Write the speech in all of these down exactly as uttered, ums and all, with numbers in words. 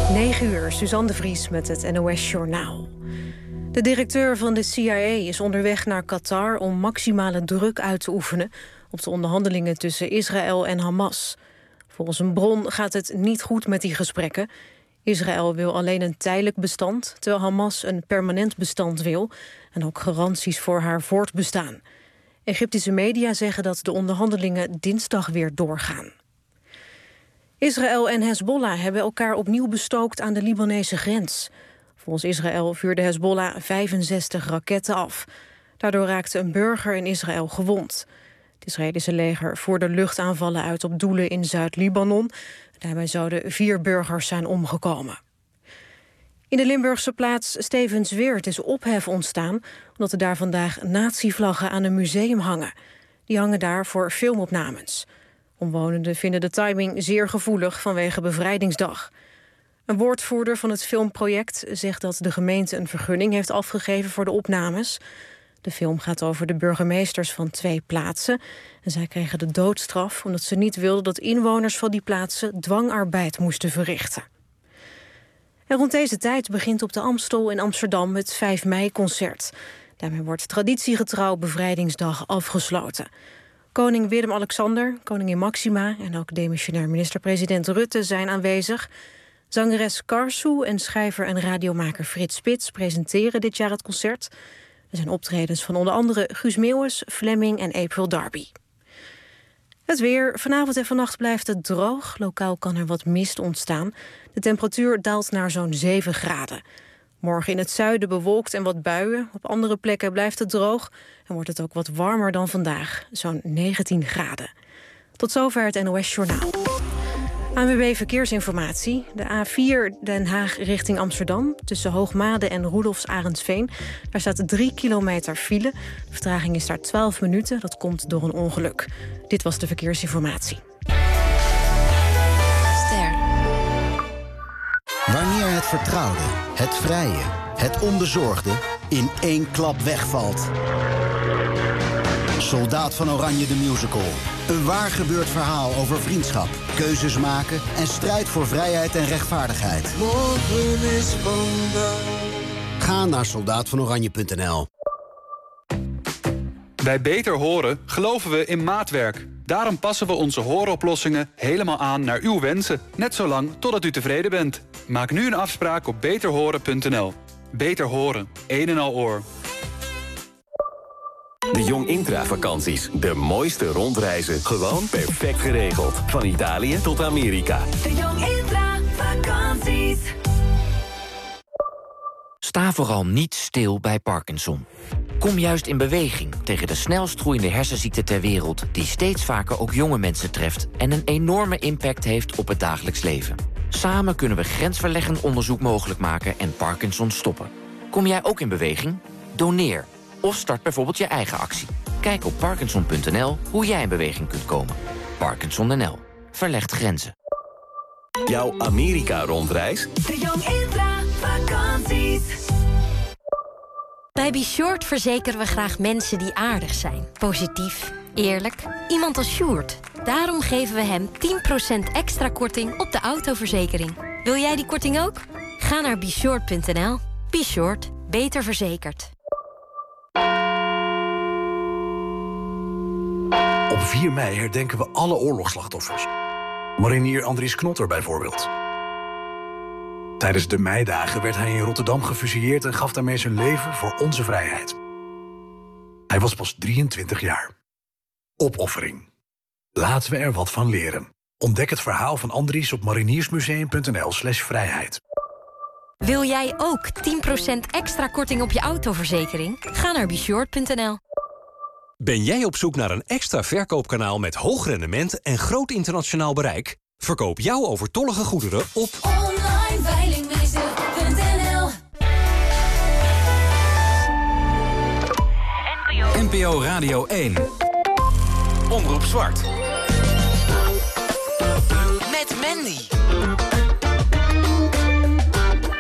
negen uur, Suzanne de Vries met het N O S-journaal. De directeur van de C I A is onderweg naar Qatar om maximale druk uit te oefenen op de onderhandelingen tussen Israël en Hamas. Volgens een bron gaat het niet goed met die gesprekken. Israël wil alleen een tijdelijk bestand, terwijl Hamas een permanent bestand wil en ook garanties voor haar voortbestaan. Egyptische media zeggen dat de onderhandelingen dinsdag weer doorgaan. Israël en Hezbollah hebben elkaar opnieuw bestookt aan de Libanese grens. Volgens Israël vuurde Hezbollah vijfenzestig raketten af. Daardoor raakte een burger in Israël gewond. Het Israëlische leger voerde luchtaanvallen uit op doelen in Zuid-Libanon. Daarbij zouden vier burgers zijn omgekomen. In de Limburgse plaats Stevensweert is ophef ontstaan omdat er daar vandaag nazi-vlaggen aan een museum hangen. Die hangen daar voor filmopnames. Omwonenden vinden de timing zeer gevoelig vanwege Bevrijdingsdag. Een woordvoerder van het filmproject zegt dat de gemeente een vergunning heeft afgegeven voor de opnames. De film gaat over de burgemeesters van twee plaatsen. En zij kregen de doodstraf omdat ze niet wilden dat inwoners van die plaatsen dwangarbeid moesten verrichten. En rond deze tijd begint op de Amstel in Amsterdam het vijf mei-concert. Daarmee wordt traditiegetrouw Bevrijdingsdag afgesloten. Koning Willem-Alexander, koningin Maxima en ook demissionair minister-president Rutte zijn aanwezig. Zangeres Karsu en schrijver en radiomaker Frits Spits presenteren dit jaar het concert. Er zijn optredens van onder andere Guus Meeuwis, Fleming en April Darby. Het weer. Vanavond en vannacht blijft het droog. Lokaal kan er wat mist ontstaan. De temperatuur daalt naar zo'n zeven graden. Morgen in het zuiden bewolkt en wat buien. Op andere plekken blijft het droog en wordt het ook wat warmer dan vandaag. Zo'n negentien graden. Tot zover het N O S-journaal. A N W B Verkeersinformatie. De A vier Den Haag richting Amsterdam. Tussen Hoogmade en Roelofs Arendsveen. Daar staat drie kilometer file. De vertraging is daar twaalf minuten. Dat komt door een ongeluk. Dit was de verkeersinformatie. Ster. Wanneer het vertrouwde, het vrije, het onbezorgde in één klap wegvalt. Soldaat van Oranje de Musical. Een waar gebeurd verhaal over vriendschap, keuzes maken en strijd voor vrijheid en rechtvaardigheid. Morgen is vandaag. Ga naar soldaat van oranje punt n l. Bij Beter Horen geloven we in maatwerk. Daarom passen we onze hooroplossingen helemaal aan naar uw wensen. Net zolang totdat u tevreden bent. Maak nu een afspraak op beter horen punt n l. Beter Horen, een en al oor. De Jong Intra-vakanties. De mooiste rondreizen. Gewoon perfect geregeld. Van Italië tot Amerika. De Jong Intra-vakanties. Sta vooral niet stil bij Parkinson. Kom juist in beweging tegen de snelst groeiende hersenziekte ter wereld... die steeds vaker ook jonge mensen treft... en een enorme impact heeft op het dagelijks leven. Samen kunnen we grensverleggend onderzoek mogelijk maken en Parkinson stoppen. Kom jij ook in beweging? Doneer. Of start bijvoorbeeld je eigen actie. Kijk op parkinson punt n l hoe jij in beweging kunt komen. Parkinson N L. Verlegt grenzen. Jouw Amerika-rondreis? De Jong Intra-vakanties. Bij Be Short verzekeren we graag mensen die aardig zijn. Positief, eerlijk, iemand als Sjoerd. Daarom geven we hem tien procent extra korting op de autoverzekering. Wil jij die korting ook? Ga naar be short punt n l. Be Short. Beter verzekerd. Op vier mei herdenken we alle oorlogsslachtoffers. Marinier Andries Knotter bijvoorbeeld. Tijdens de meidagen werd hij in Rotterdam gefusilleerd... en gaf daarmee zijn leven voor onze vrijheid. Hij was pas drieëntwintig jaar. Opoffering. Laten we er wat van leren. Ontdek het verhaal van Andries op mariniersmuseum punt n l slash vrijheid. Wil jij ook tien procent extra korting op je autoverzekering? Ga naar be short punt n l. Ben jij op zoek naar een extra verkoopkanaal met hoog rendement en groot internationaal bereik? Verkoop jouw overtollige goederen op online veilingmeester punt n l. N P O Radio één. Omroep Zwart. Met Mandy.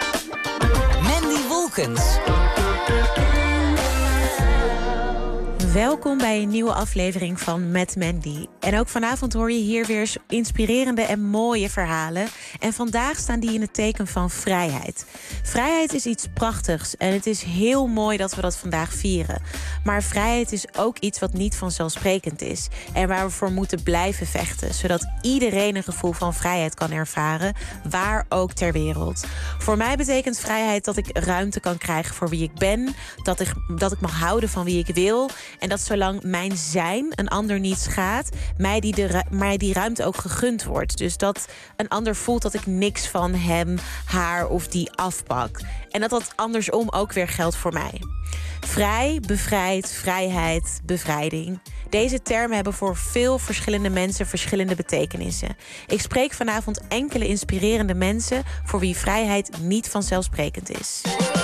Mandy Wolkens. Welkom bij een nieuwe aflevering van Met Mandy. En ook vanavond hoor je hier weer inspirerende en mooie verhalen. En vandaag staan die in het teken van vrijheid. Vrijheid is iets prachtigs en het is heel mooi dat we dat vandaag vieren. Maar vrijheid is ook iets wat niet vanzelfsprekend is. En waar we voor moeten blijven vechten. Zodat iedereen een gevoel van vrijheid kan ervaren, waar ook ter wereld. Voor mij betekent vrijheid dat ik ruimte kan krijgen voor wie ik ben. Dat ik, dat ik mag houden van wie ik wil. En dat zolang mijn zijn een ander niet schaadt, mij die, de, mij die ruimte ook gegund wordt. Dus dat een ander voelt dat ik niks van hem, haar of die afpak. En dat dat andersom ook weer geldt voor mij. Vrij, bevrijd, vrijheid, bevrijding. Deze termen hebben voor veel verschillende mensen verschillende betekenissen. Ik spreek vanavond enkele inspirerende mensen voor wie vrijheid niet vanzelfsprekend is.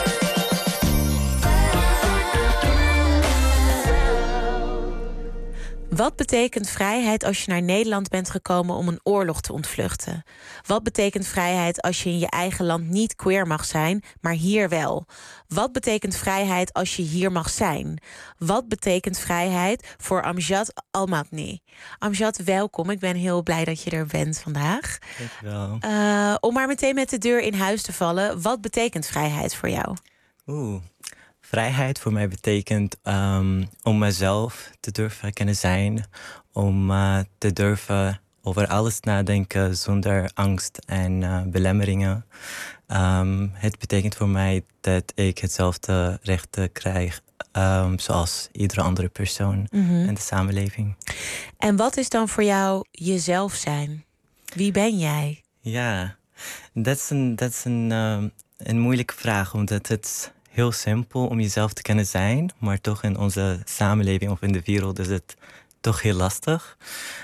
Wat betekent vrijheid als je naar Nederland bent gekomen om een oorlog te ontvluchten? Wat betekent vrijheid als je in je eigen land niet queer mag zijn, maar hier wel? Wat betekent vrijheid als je hier mag zijn? Wat betekent vrijheid voor Amjad Almatni? Amjad, welkom. Ik ben heel blij dat je er bent vandaag. Dankjewel. Uh, om maar meteen met de deur in huis te vallen, wat betekent vrijheid voor jou? Oeh. Vrijheid voor mij betekent um, om mezelf te durven kunnen zijn. Om uh, te durven over alles nadenken zonder angst en uh, belemmeringen. Um, het betekent voor mij dat ik hetzelfde rechten krijg um, zoals iedere andere persoon Mm-hmm. in de samenleving. En wat is dan voor jou jezelf zijn? Wie ben jij? Ja, dat is een, dat is een, um, een moeilijke vraag, omdat het heel simpel om jezelf te kunnen zijn, maar toch in onze samenleving of in de wereld is het toch heel lastig.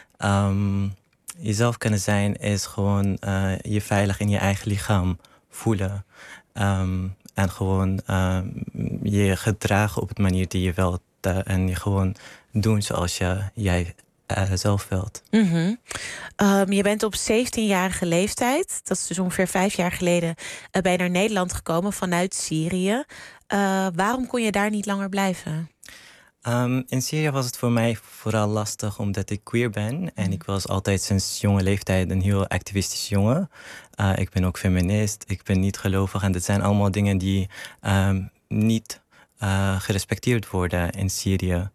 Um, jezelf kunnen zijn is gewoon uh, je veilig in je eigen lichaam voelen. Um, en gewoon um, je gedragen op de manier die je wilt. Uh, en je gewoon doen zoals je, jij uh, zelf wilt. Mm-hmm. Um, je bent op zeventienjarige leeftijd, dat is dus ongeveer vijf jaar geleden, uh, ben je naar Nederland gekomen vanuit Syrië. Uh, waarom kon je daar niet langer blijven? Um, in Syrië was het voor mij vooral lastig omdat ik queer ben. En ik was altijd sinds jonge leeftijd een heel activistisch jongen. Uh, ik ben ook feminist, ik ben niet gelovig. En dat zijn allemaal dingen die um, niet uh, gerespecteerd worden in Syrië.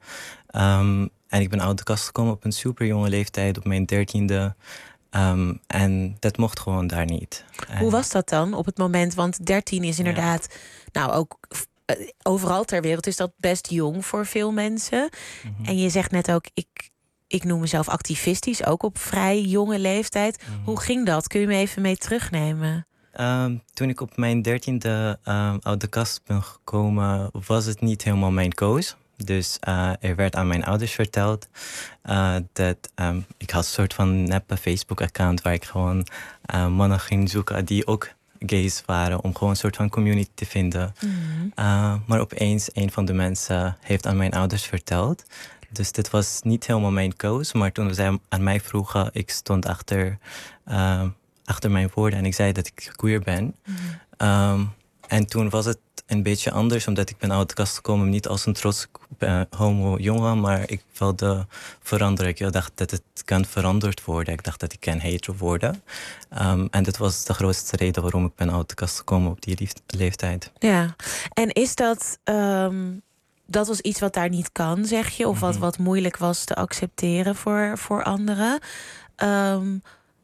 Um, en ik ben uit de kast gekomen op een super jonge leeftijd, op mijn dertiende. Um, en dat mocht gewoon daar niet. Hoe was dat dan op het moment? Want dertien is inderdaad, ja. nou ook uh, overal ter wereld is dat best jong voor veel mensen. Mm-hmm. En je zegt net ook, ik, ik noem mezelf activistisch, ook op vrij jonge leeftijd. Mm-hmm. Hoe ging dat? Kun je me even mee terugnemen? Um, toen ik op mijn dertiende um, uit de kast ben gekomen, was het niet helemaal mijn koos. Dus uh, er werd aan mijn ouders verteld uh, dat um, ik had een soort van neppe Facebook-account waar ik gewoon uh, mannen ging zoeken die ook gays waren, om gewoon een soort van community te vinden. Mm-hmm. Uh, maar opeens een van de mensen heeft aan mijn ouders verteld. Dus dit was niet helemaal mijn koos, maar toen zij aan mij vroegen, ik stond achter, uh, achter mijn woorden en ik zei dat ik queer ben. Mm-hmm. Um, en toen was het een beetje anders, omdat ik ben uit de kast gekomen niet als een trots uh, homo-jongen, maar ik wilde veranderen. Ik dacht dat het kan veranderd worden. Ik dacht dat ik kan hetero worden. Um, en dat was de grootste reden waarom ik ben uit de kast gekomen op die lief- leeftijd. Ja, en is dat, um, dat was iets wat daar niet kan, zeg je? Of mm-hmm. wat, wat moeilijk was te accepteren voor, voor anderen? Um,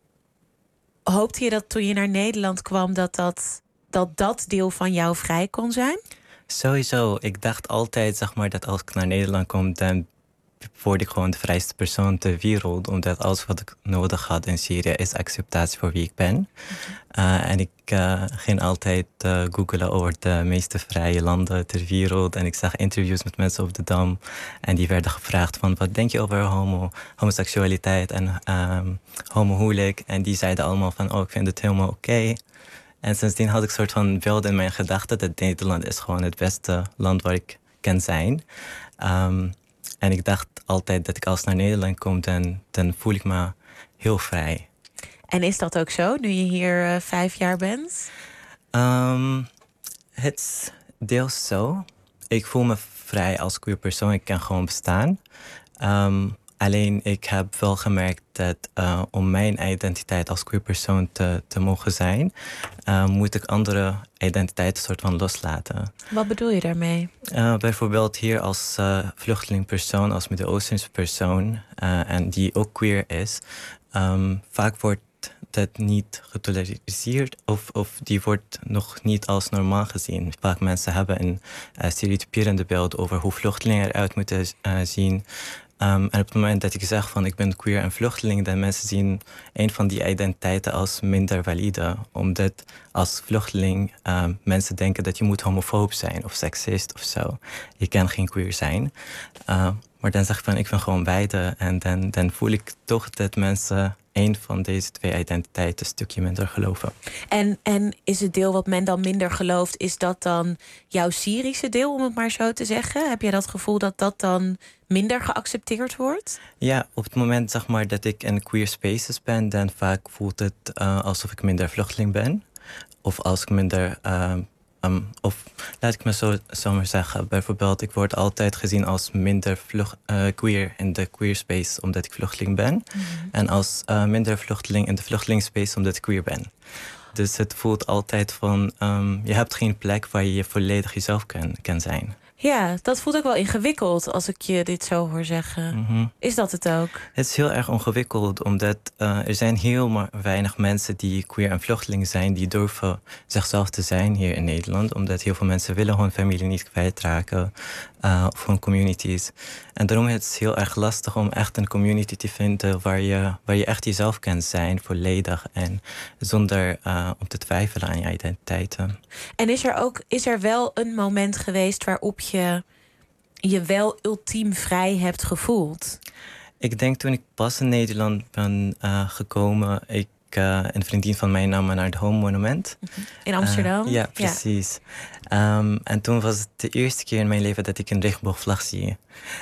hoopte je dat toen je naar Nederland kwam, dat dat... dat dat deel van jou vrij kon zijn? Sowieso. Ik dacht altijd, zeg maar, dat als ik naar Nederland kom, dan word ik gewoon de vrijste persoon ter wereld. Omdat alles wat ik nodig had in Syrië is acceptatie voor wie ik ben. Okay. Uh, en ik uh, ging altijd uh, googlen over de meeste vrije landen ter wereld. En ik zag interviews met mensen op de Dam. En die werden gevraagd van, wat denk je over homo, homoseksualiteit en um, homohuwelijk? En die zeiden allemaal van, oh, ik vind het helemaal oké. Okay. En sindsdien had ik een soort van beeld in mijn gedachten dat Nederland is gewoon het beste land waar ik kan zijn. Um, en ik dacht altijd dat ik als naar Nederland kom, dan, dan voel ik me heel vrij. En is dat ook zo, nu je hier uh, vijf jaar bent? Um, het is deels zo. ik voel me vrij als queer persoon. Ik kan gewoon bestaan. Um, alleen ik heb wel gemerkt dat uh, om mijn identiteit als queer persoon te, te mogen zijn, uh, moet ik andere identiteiten soort van loslaten. Wat bedoel je daarmee? Uh, bijvoorbeeld hier als uh, vluchtelingpersoon, als Midden-Oostense persoon, uh, en die ook queer is, um, vaak wordt dat niet getolereerd of, of die wordt nog niet als normaal gezien. Vaak mensen hebben een uh, stereotyperende beeld over hoe vluchtelingen eruit moeten uh, zien. Um, en op het moment dat ik zeg van ik ben queer en vluchteling, dan mensen zien een van die identiteiten als minder valide. Omdat als vluchteling um, mensen denken dat je moet homofoob zijn of seksist of zo. Je kan geen queer zijn. Uh, maar dan zeg ik van ik ben gewoon beide. En dan, dan voel ik toch dat mensen een van deze twee identiteiten een stukje minder geloven. En, en is het deel wat men dan minder gelooft, is dat dan jouw Syrische deel, om het maar zo te zeggen? Heb je dat gevoel dat dat dan minder geaccepteerd wordt? Ja, op het moment zeg maar, dat ik in queer spaces ben, dan vaak voelt het uh, alsof ik minder vluchteling ben. Of als ik minder... Uh, Um, of laat ik me zo, zo maar zeggen. Bijvoorbeeld, ik word altijd gezien als minder vlug, uh, queer in de queer space omdat ik vluchteling ben. Mm-hmm. En als uh, minder vluchteling in de vluchtelingsspace omdat ik queer ben. Dus het voelt altijd van, um, je hebt geen plek waar je volledig jezelf kan, kan zijn. Ja, dat voelt ook wel ingewikkeld als ik je dit zo hoor zeggen. Mm-hmm. Is dat het ook? Het is heel erg ingewikkeld, omdat uh, er zijn heel maar weinig mensen die queer en vluchteling zijn, die durven zichzelf te zijn hier in Nederland. Omdat heel veel mensen willen hun familie niet kwijtraken, uh, of hun communities. En daarom is het heel erg lastig om echt een community te vinden waar je, waar je echt jezelf kan zijn, volledig. En zonder uh, om te twijfelen aan je identiteiten. En is er ook is er wel een moment geweest waarop je je wel ultiem vrij hebt gevoeld? Ik denk toen ik pas in Nederland ben uh, gekomen, ik uh, een vriendin van mij nam me naar het Home Monument. In Amsterdam? Uh, ja, precies. Ja. Um, en toen was het de eerste keer in mijn leven dat ik een regenboogvlag zie.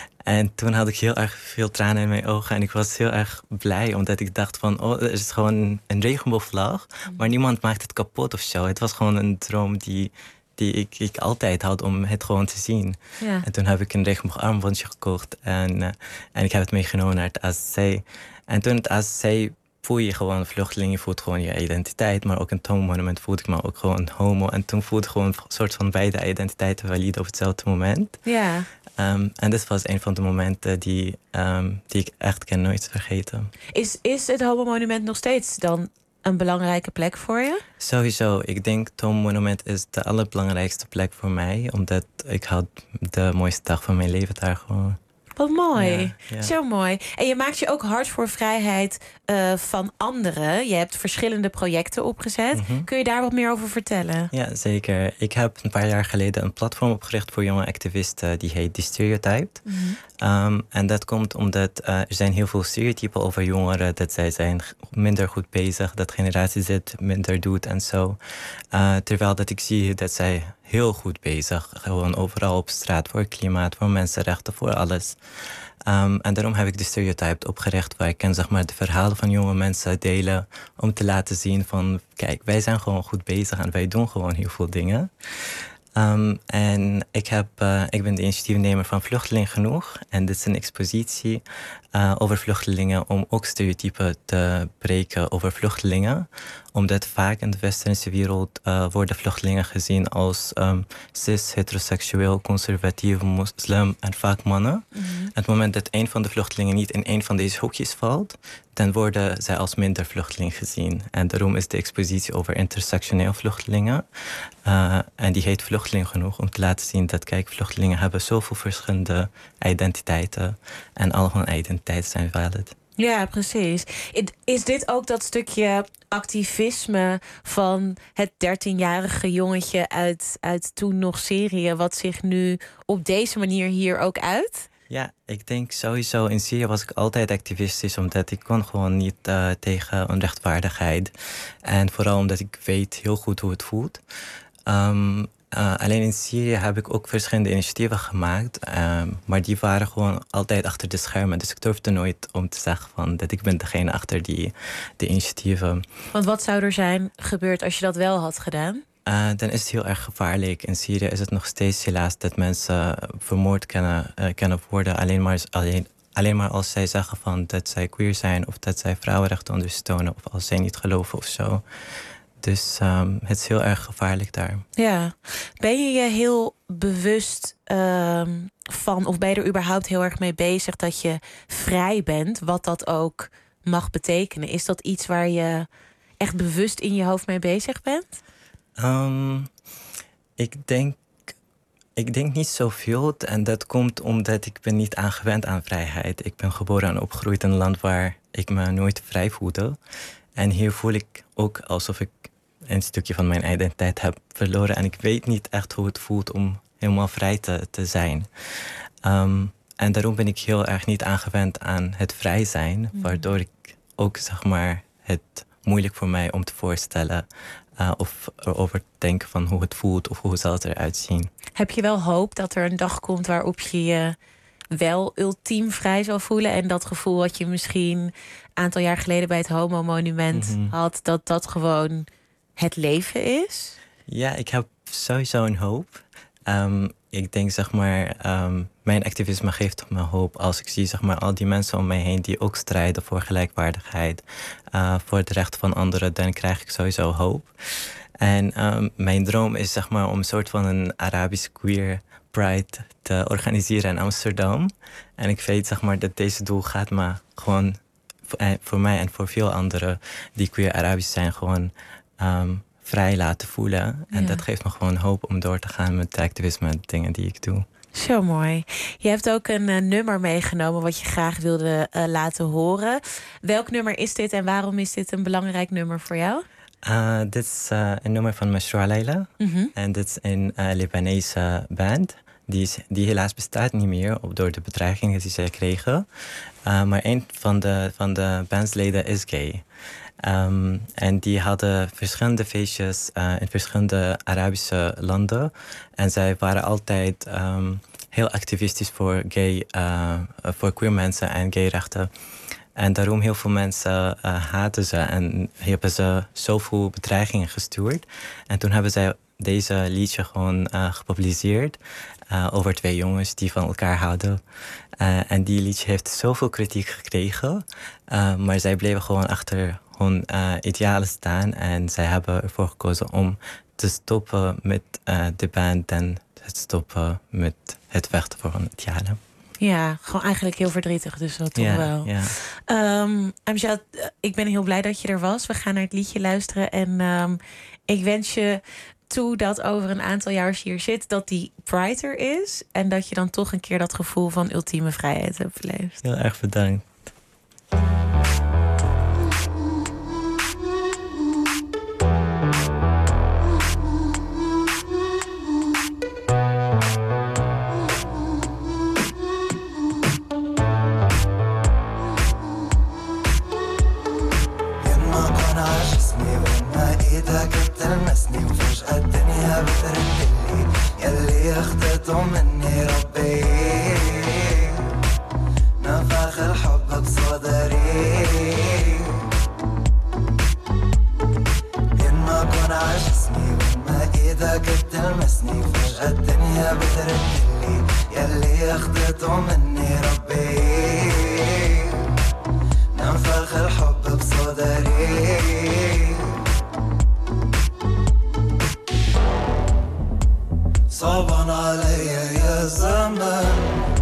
En toen had ik heel erg veel tranen in mijn ogen. En ik was heel erg blij, omdat ik dacht van, oh, er is gewoon een regenboogvlag, maar niemand maakt het kapot of zo. Het was gewoon een droom die, die ik, ik altijd had om het gewoon te zien. Ja. En toen heb ik een regenboogarmbandje gekocht en, uh, en ik heb het meegenomen naar het A Z C. En toen het A Z C voel je gewoon vluchteling, je voelt gewoon je identiteit. Maar ook in het Home Monument voelde ik me ook gewoon homo. En toen voelde ik gewoon een soort van beide identiteiten valide op hetzelfde moment. Ja. Um, en dit was een van de momenten die, um, die ik echt kan nooit vergeten. Is, is het Home Monument nog steeds dan een belangrijke plek voor je? Sowieso. Ik denk het Home Monument is de allerbelangrijkste plek voor mij. Omdat ik had de mooiste dag van mijn leven daar gewoon. Wat mooi. Ja, ja. Zo mooi. En je maakt je ook hard voor vrijheid uh, van anderen. Je hebt verschillende projecten opgezet. Mm-hmm. Kun je daar wat meer over vertellen? Ja, zeker. Ik heb een paar jaar geleden een platform opgericht voor jonge activisten. Die heet Destereotyped. Mm-hmm. Um, en dat komt omdat uh, er zijn heel veel stereotypen over jongeren. Dat zij zijn minder goed bezig. Dat generatie Z minder doet en zo. Uh, terwijl dat ik zie dat zij heel goed bezig. Gewoon overal op straat voor klimaat, voor mensenrechten, voor alles. Um, en daarom heb ik de Stereotyped opgericht, waar ik kan zeg maar de verhalen van jonge mensen delen om te laten zien van, kijk, wij zijn gewoon goed bezig en wij doen gewoon heel veel dingen. Um, en ik, heb, uh, ik ben de initiatiefnemer van Vluchteling Genoeg. En dit is een expositie uh, over vluchtelingen om ook stereotypen te breken over vluchtelingen. Omdat vaak in de westerse wereld uh, worden vluchtelingen gezien als um, cis, heteroseksueel, conservatief, moslim en vaak mannen. Mm-hmm. Op het moment dat een van de vluchtelingen niet in een van deze hokjes valt, dan worden zij als minder vluchteling gezien. En daarom is de expositie over intersectioneel vluchtelingen. Uh, en die heet Vluchteling Genoeg, om te laten zien dat, kijk, vluchtelingen hebben zoveel verschillende identiteiten. En al hun identiteiten zijn valid. Ja, precies. Is dit ook dat stukje activisme van het dertienjarige jongetje uit, uit toen nog Syrië, wat zich nu op deze manier hier ook uit? Ja, ik denk sowieso in Syrië was ik altijd activistisch, omdat ik kon gewoon niet uh, tegen onrechtvaardigheid. En vooral omdat ik weet heel goed hoe het voelt. Um, Uh, alleen in Syrië heb ik ook verschillende initiatieven gemaakt. Uh, maar die waren gewoon altijd achter de schermen. Dus ik durfde nooit om te zeggen van dat ik ben degene achter die, die initiatieven. Want wat zou er zijn gebeurd als je dat wel had gedaan? Uh, dan is het heel erg gevaarlijk. In Syrië is het nog steeds helaas dat mensen vermoord kunnen, uh, kunnen worden. Alleen maar, alleen, alleen maar als zij zeggen van dat zij queer zijn of dat zij vrouwenrechten ondersteunen of als zij niet geloven of zo. Dus um, het is heel erg gevaarlijk daar. Ja. Ben je je heel bewust um, van, of ben je er überhaupt heel erg mee bezig dat je vrij bent, wat dat ook mag betekenen? Is dat iets waar je echt bewust in je hoofd mee bezig bent? Um, ik denk, ik denk niet zoveel. En dat komt omdat ik ben niet aangewend aan vrijheid. Ik ben geboren en opgegroeid in een land waar ik me nooit vrij voelde. En hier voel ik ook alsof ik een stukje van mijn identiteit heb verloren. En ik weet niet echt hoe het voelt om helemaal vrij te, te zijn. Um, en daarom ben ik heel erg niet aangewend aan het vrij zijn. Mm. Waardoor ik ook, zeg maar, het moeilijk voor mij om te voorstellen uh, of erover te denken van hoe het voelt of hoe zal het eruit zien. Heb je wel hoop dat er een dag komt waarop je je wel ultiem vrij zal voelen en dat gevoel wat je misschien een aantal jaar geleden bij het Homo Monument mm-hmm. had, dat dat gewoon het leven is? Ja, ik heb sowieso een hoop. Um, ik denk, zeg maar, um, mijn activisme geeft me hoop als ik zie, zeg maar, al die mensen om mij heen die ook strijden voor gelijkwaardigheid, uh, voor het recht van anderen, dan krijg ik sowieso hoop. En um, mijn droom is, zeg maar, om een soort van een Arabisch queer pride te organiseren in Amsterdam. En ik weet, zeg maar, dat deze doel gaat me gewoon voor mij en voor veel anderen die queer Arabisch zijn, gewoon um, vrij laten voelen. En ja. dat geeft me gewoon hoop om door te gaan met het activisme en dingen die ik doe. Zo mooi. Je hebt ook een uh, nummer meegenomen wat je graag wilde uh, laten horen. Welk nummer is dit en waarom is dit een belangrijk nummer voor jou? Uh, dit is uh, een nummer van Mashrou Leila. Mm-hmm. En dit is een uh, Libanese band. Die, is, die helaas bestaat niet meer door de bedreigingen die zij kregen. Uh, maar een van de, van de bandsleden is gay. Um, en die hadden verschillende feestjes uh, in verschillende Arabische landen. En zij waren altijd um, heel activistisch voor gay, uh, voor queer mensen en gayrechten. En daarom heel veel mensen uh, haten ze en hebben ze zoveel bedreigingen gestuurd. En toen hebben zij deze liedje gewoon uh, gepubliceerd uh, over twee jongens die van elkaar houden. Uh, en die liedje heeft zoveel kritiek gekregen, uh, maar zij bleven gewoon achter hun uh, idealen staan. En zij hebben ervoor gekozen om te stoppen met uh, de band en te stoppen met het vechten voor hun idealen. Ja, gewoon eigenlijk heel verdrietig, dus dat toch ja, wel. Ja. Um, Amjad, ik ben heel blij dat je er was. We gaan naar het liedje luisteren. En um, ik wens je toe dat over een aantal jaar als je hier zit, dat die Pride er is. En dat je dan toch een keer dat gevoel van ultieme vrijheid hebt beleefd. Heel erg bedankt. تلمسني وفجأة الدنيا بتردلي يلي اخدته مني ربي نفخ الحب بصدري بين ما كون عجسمي وين ما ايدك بتلمسني فجأة الدنيا بتردلي يلي اخدته مني ربي نفخ الحب بصدري صعبان علي يا زمان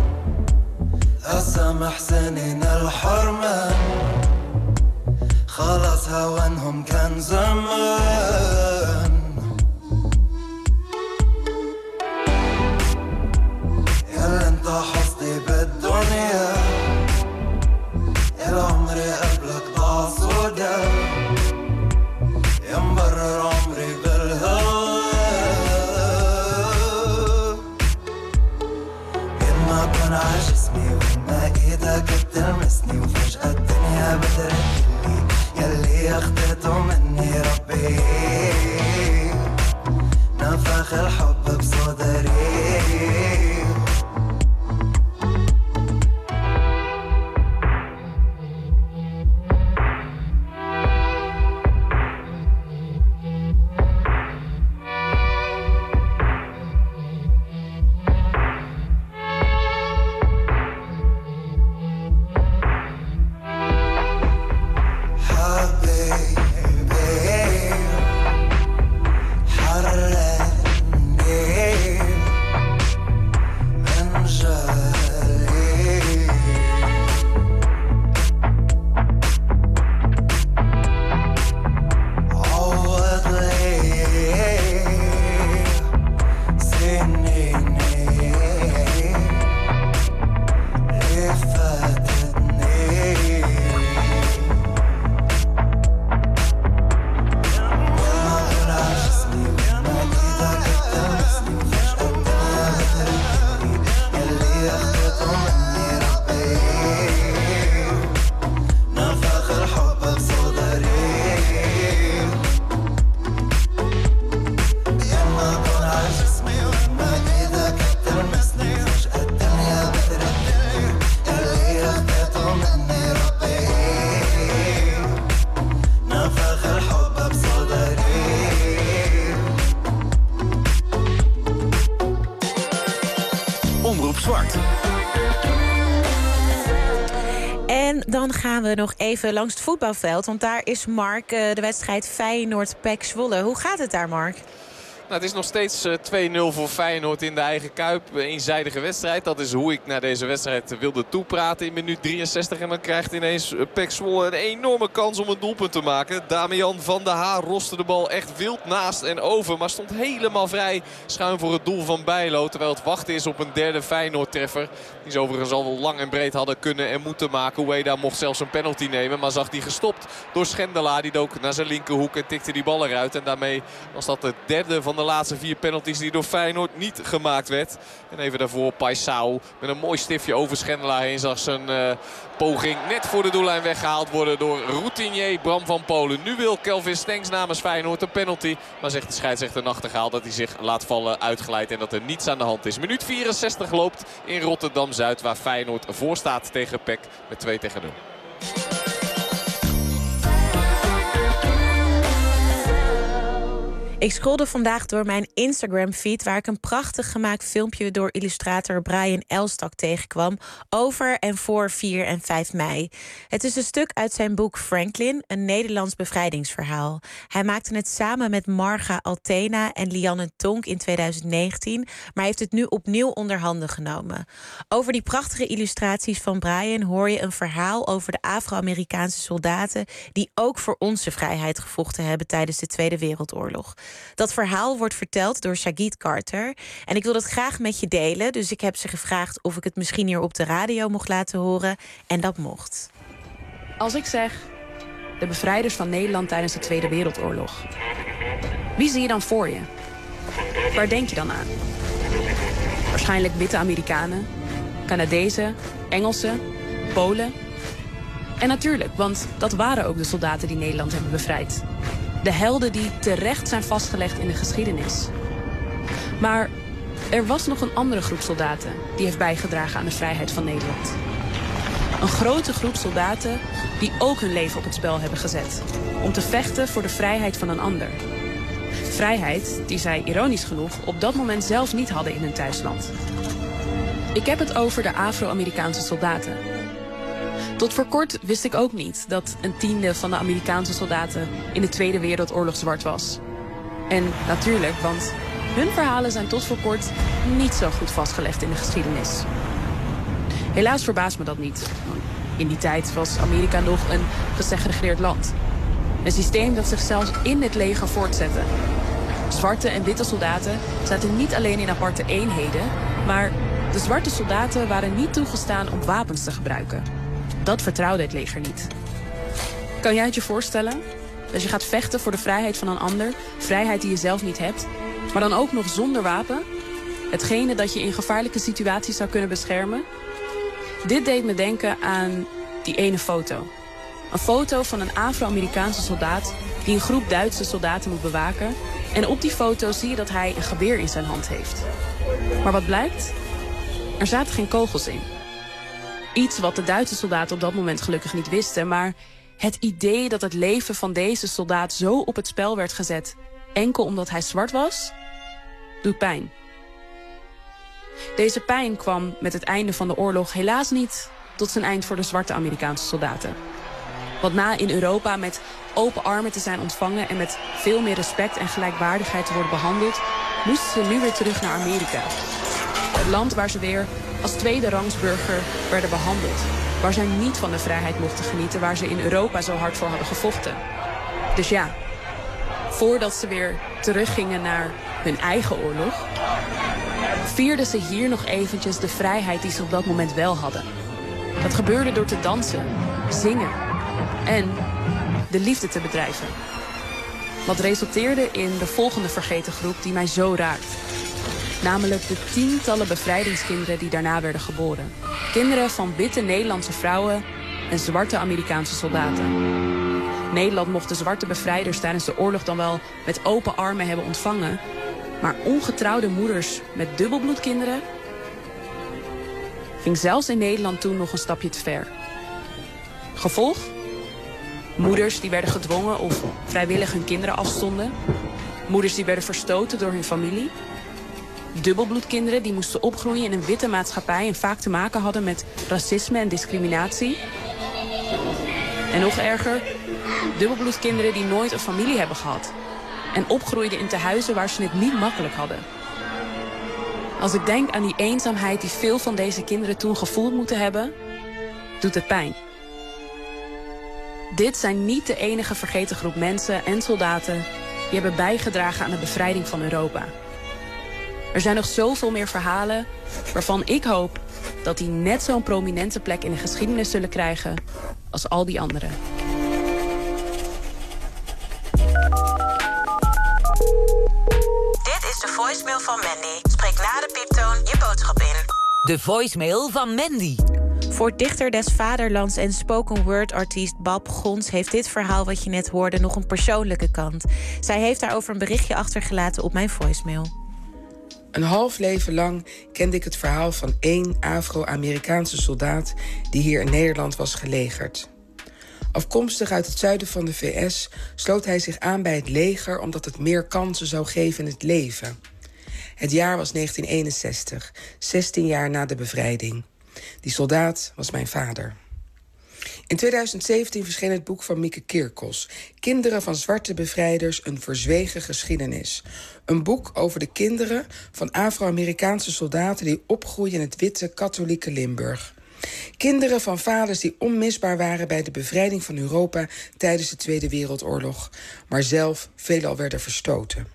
أسامح سنين الحرمان خلاص هوانهم كان زمان يلا انت حظي بالدنيا العمر قبلك ضاع سودا ينبرر عمري بالهوى أنا عجسمي وين ما إيدك بتلمسني وفجأة الدنيا بتردلي يلي أخدته مني ربي نفخ الحب بصدري zwart. En dan gaan we nog even langs het voetbalveld. Want daar is Mark, uh, de wedstrijd Feyenoord-P E C Zwolle. Hoe gaat het daar, Mark? Nou, het is nog steeds uh, twee nul voor Feyenoord in de eigen Kuip. Een eenzijdige wedstrijd. Dat is hoe ik naar deze wedstrijd wilde toepraten in minuut drieënzestig. En dan krijgt ineens P E C Zwolle een enorme kans om een doelpunt te maken. Damian van der Haar roste de bal echt wild naast en over. Maar stond helemaal vrij schuin voor het doel van Bijlo. Terwijl het wachten is op een derde Feyenoord treffer. Die ze overigens al wel lang en breed hadden kunnen en moeten maken. Ueda mocht zelfs een penalty nemen. Maar zag die gestopt door Schendelaar. Die dook naar zijn linkerhoek en tikte die bal eruit. En daarmee was dat de derde van de laatste vier penalties die door Feyenoord niet gemaakt werd. En even daarvoor Paisao met een mooi stiftje over Schendelaar heen. Zag zijn uh, poging net voor de doellijn weggehaald worden door routinier Bram van Polen. Nu wil Kelvin Stengs namens Feyenoord een penalty. Maar zegt de scheidsrechter Nachtegaal dat hij zich laat vallen, uitglijdt en dat er niets aan de hand is. Minuut vierenzestig loopt in Rotterdam-Zuid waar Feyenoord voor staat tegen P E C met twee tegen nul. Ik scrolde vandaag door mijn Instagram-feed waar ik een prachtig gemaakt filmpje door illustrator Brian Elstak tegenkwam over en voor vier en vijf mei. Het is een stuk uit zijn boek Franklin, een Nederlands bevrijdingsverhaal. Hij maakte het samen met Marga Altena en Lianne Tonk in tweeduizend negentien, maar heeft het nu opnieuw onder handen genomen. Over die prachtige illustraties van Brian hoor je een verhaal over de Afro-Amerikaanse soldaten die ook voor onze vrijheid gevochten hebben tijdens de Tweede Wereldoorlog. Dat verhaal wordt verteld door Shagit Carter. En ik wil dat graag met je delen. Dus ik heb ze gevraagd of ik het misschien hier op de radio mocht laten horen. En dat mocht. Als ik zeg de bevrijders van Nederland tijdens de Tweede Wereldoorlog. Wie zie je dan voor je? Waar denk je dan aan? Waarschijnlijk witte Amerikanen, Canadezen, Engelsen, Polen. En natuurlijk, want dat waren ook de soldaten die Nederland hebben bevrijd. De helden die terecht zijn vastgelegd in de geschiedenis. Maar er was nog een andere groep soldaten die heeft bijgedragen aan de vrijheid van Nederland. Een grote groep soldaten die ook hun leven op het spel hebben gezet. Om te vechten voor de vrijheid van een ander. Vrijheid die zij, ironisch genoeg, op dat moment zelf niet hadden in hun thuisland. Ik heb het over de Afro-Amerikaanse soldaten. Tot voor kort wist ik ook niet dat een tiende van de Amerikaanse soldaten in de Tweede Wereldoorlog zwart was. En natuurlijk, want hun verhalen zijn tot voor kort niet zo goed vastgelegd in de geschiedenis. Helaas verbaast me dat niet. In die tijd was Amerika nog een gesegregeerd land. Een systeem dat zich zelfs in het leger voortzette. Zwarte en witte soldaten zaten niet alleen in aparte eenheden, maar de zwarte soldaten waren niet toegestaan om wapens te gebruiken. Dat vertrouwde het leger niet. Kan jij het je voorstellen? Dat je gaat vechten voor de vrijheid van een ander, vrijheid die je zelf niet hebt, maar dan ook nog zonder wapen? Hetgene dat je in gevaarlijke situaties zou kunnen beschermen? Dit deed me denken aan die ene foto. Een foto van een Afro-Amerikaanse soldaat die een groep Duitse soldaten moet bewaken. En op die foto zie je dat hij een geweer in zijn hand heeft. Maar wat blijkt? Er zaten geen kogels in. Iets wat de Duitse soldaten op dat moment gelukkig niet wisten, maar het idee dat het leven van deze soldaat zo op het spel werd gezet, enkel omdat hij zwart was, doet pijn. Deze pijn kwam met het einde van de oorlog helaas niet tot zijn eind voor de zwarte Amerikaanse soldaten. Want na in Europa met open armen te zijn ontvangen en met veel meer respect en gelijkwaardigheid te worden behandeld, moesten ze nu weer terug naar Amerika. Het land waar ze weer als tweede rangsburger werden behandeld. Waar zij niet van de vrijheid mochten genieten, waar ze in Europa zo hard voor hadden gevochten. Dus ja, voordat ze weer teruggingen naar hun eigen oorlog, vierden ze hier nog eventjes de vrijheid die ze op dat moment wel hadden. Dat gebeurde door te dansen, zingen en de liefde te bedrijven. Wat resulteerde in de volgende vergeten groep die mij zo raakt. Namelijk de tientallen bevrijdingskinderen die daarna werden geboren. Kinderen van witte Nederlandse vrouwen en zwarte Amerikaanse soldaten. Nederland mocht de zwarte bevrijders tijdens de oorlog dan wel met open armen hebben ontvangen. Maar ongetrouwde moeders met dubbelbloedkinderen ging zelfs in Nederland toen nog een stapje te ver. Gevolg? Moeders die werden gedwongen of vrijwillig hun kinderen afstonden. Moeders die werden verstoten door hun familie. Dubbelbloedkinderen die moesten opgroeien in een witte maatschappij en vaak te maken hadden met racisme en discriminatie. En nog erger, dubbelbloedkinderen die nooit een familie hebben gehad. En opgroeiden in tehuizen waar ze het niet makkelijk hadden. Als ik denk aan die eenzaamheid die veel van deze kinderen toen gevoeld moeten hebben, doet het pijn. Dit zijn niet de enige vergeten groep mensen en soldaten die hebben bijgedragen aan de bevrijding van Europa. Er zijn nog zoveel meer verhalen waarvan ik hoop dat die net zo'n prominente plek in de geschiedenis zullen krijgen als al die anderen. Dit is de voicemail van Mandy. Spreek na de pieptoon je boodschap in. De voicemail van Mandy. Voor dichter des vaderlands en spoken word artiest Bab Gons heeft dit verhaal wat je net hoorde nog een persoonlijke kant. Zij heeft daarover een berichtje achtergelaten op mijn voicemail. Een half leven lang kende ik het verhaal van één Afro-Amerikaanse soldaat die hier in Nederland was gelegerd. Afkomstig uit het zuiden van de V S sloot hij zich aan bij het leger omdat het meer kansen zou geven in het leven. Het jaar was negentien eenenzestig, zestien jaar na de bevrijding. Die soldaat was mijn vader. In tweeduizend zeventien verscheen het boek van Mieke Kerkos, Kinderen van zwarte bevrijders, een verzwegen geschiedenis. Een boek over de kinderen van Afro-Amerikaanse soldaten die opgroeien in het witte katholieke Limburg. Kinderen van vaders die onmisbaar waren bij de bevrijding van Europa tijdens de Tweede Wereldoorlog, maar zelf veelal werden verstoten.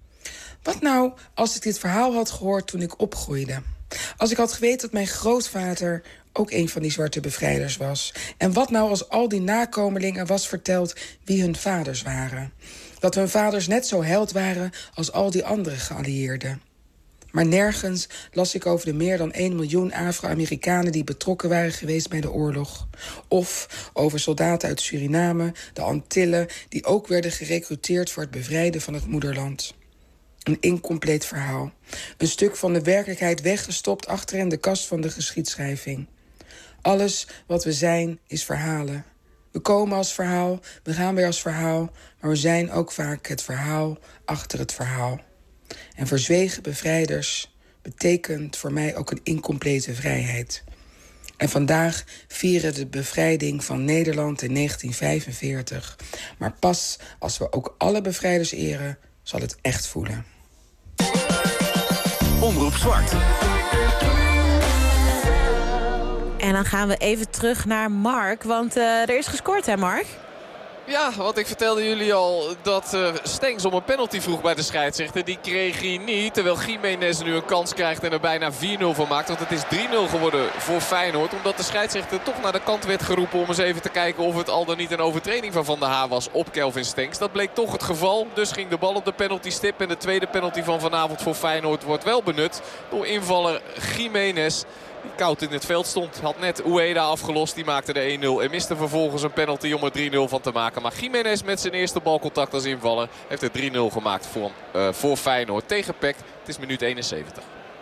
Wat nou als ik dit verhaal had gehoord toen ik opgroeide? Als ik had geweten dat mijn grootvader ook een van die zwarte bevrijders was. En wat nou als al die nakomelingen was verteld wie hun vaders waren? Dat hun vaders net zo held waren als al die andere geallieerden. Maar nergens las ik over de meer dan één miljoen Afro-Amerikanen die betrokken waren geweest bij de oorlog. Of over soldaten uit Suriname, de Antillen, die ook werden gerekruteerd voor het bevrijden van het moederland. Een incompleet verhaal. Een stuk van de werkelijkheid weggestopt achter in de kast van de geschiedschrijving. Alles wat we zijn is verhalen. We komen als verhaal, we gaan weer als verhaal, maar we zijn ook vaak het verhaal achter het verhaal. En verzwegen bevrijders betekent voor mij ook een incomplete vrijheid. En vandaag vieren de bevrijding van Nederland in negentien vijfenveertig. Maar pas als we ook alle bevrijders eren, zal het echt voelen. Omroep Zwart. En dan gaan we even terug naar Mark, want uh, er is gescoord, hè Mark? Ja, want ik vertelde jullie al dat uh, Stengs om een penalty vroeg bij de scheidsrechter. Die kreeg hij niet, terwijl Gimenez nu een kans krijgt en er bijna vier nul van maakt. Want het is drie nul geworden voor Feyenoord. Omdat de scheidsrechter toch naar de kant werd geroepen om eens even te kijken of het al dan niet een overtreding van Van der Haar was op Kelvin Stengs. Dat bleek toch het geval. Dus ging de bal op de penaltystip. En de tweede penalty van vanavond voor Feyenoord wordt wel benut door invaller Gimenez. Die koud in het veld stond. Had net Ueda afgelost. Die maakte de één nul. En miste vervolgens een penalty om er drie nul van te maken. Maar Gimenez met zijn eerste balcontact als invaller heeft er drie nul gemaakt voor, uh, voor Feyenoord tegen P E C. Het is minuut eenenzeventig.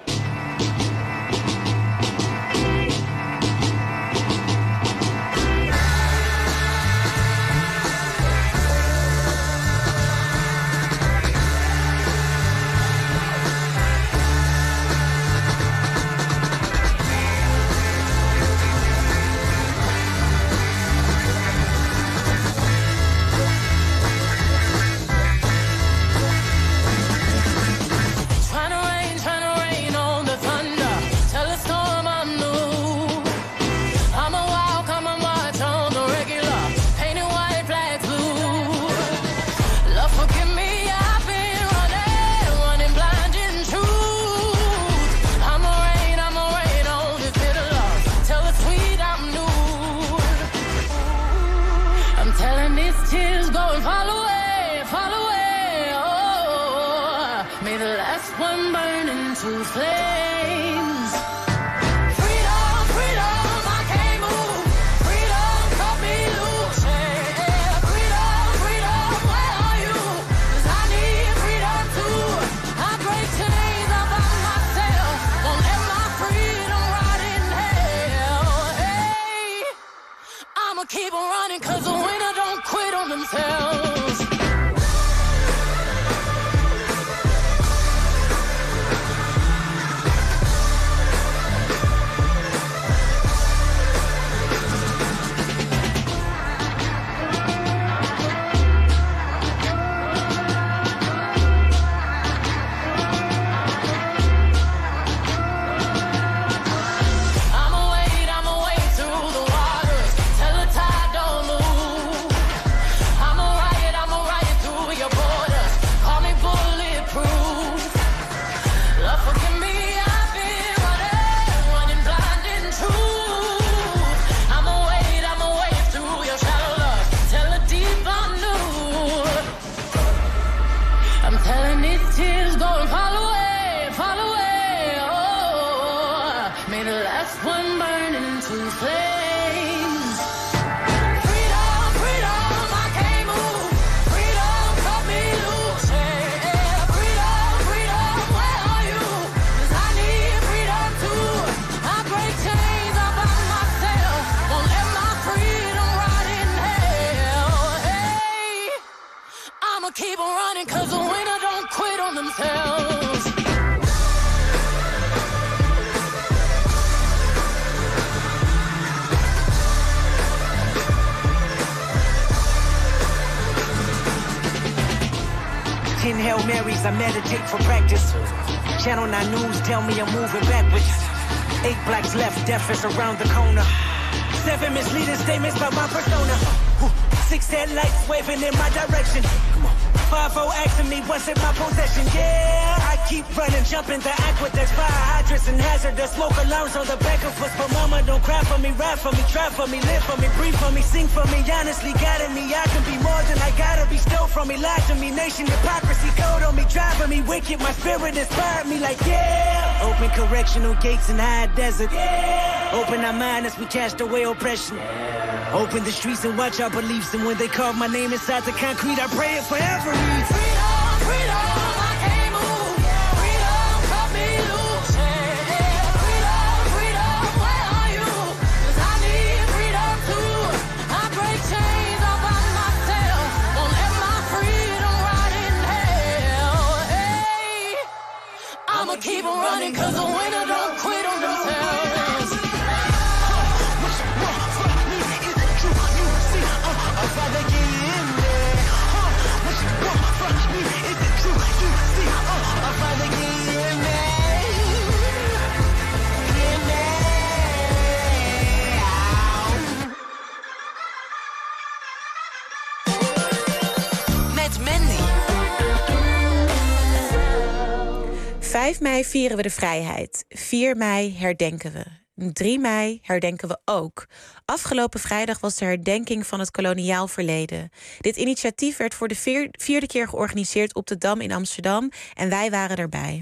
Keep on running, cause the winner don't quit on themselves. themselves. Ten Hail Marys, I meditate for practice. Channel nine News tell me I'm moving backwards. Eight blacks left, death is around the corner. Seven misleading statements about my persona. Six headlights waving in my direction. Five-O asking me what's in my possession. Yeah, I keep running, jumping the aqueducts, fire hydrants and hazardous smoke alarms on the back of us. But mama, don't cry for me, ride for me, try for me, live for me, breathe for me, sing for me. Honestly, guiding me, I can be more than I gotta be. Stole from me, lied to me, nation hypocrisy, code on me, driving me wicked. My spirit inspired me like yeah. Open correctional gates in high desert. Yeah. Open our mind as we cast away oppression. Yeah. Open the streets and watch our beliefs. And when they carve my name inside the concrete, I pray it forever. Freedom, freedom, I can't move. Freedom, cut me loose. Yeah. Freedom, freedom, where are you? 'Cause I need freedom too. I break chains all by myself. Won't let my freedom rot in hell. Hey, I'ma keep on running 'cause the winner don't quit on themselves. vijf mei vieren we de vrijheid. vier mei herdenken we. drie mei herdenken we ook. Afgelopen vrijdag was de herdenking van het koloniaal verleden. Dit initiatief werd voor de vier, vierde keer georganiseerd op de Dam in Amsterdam en wij waren erbij.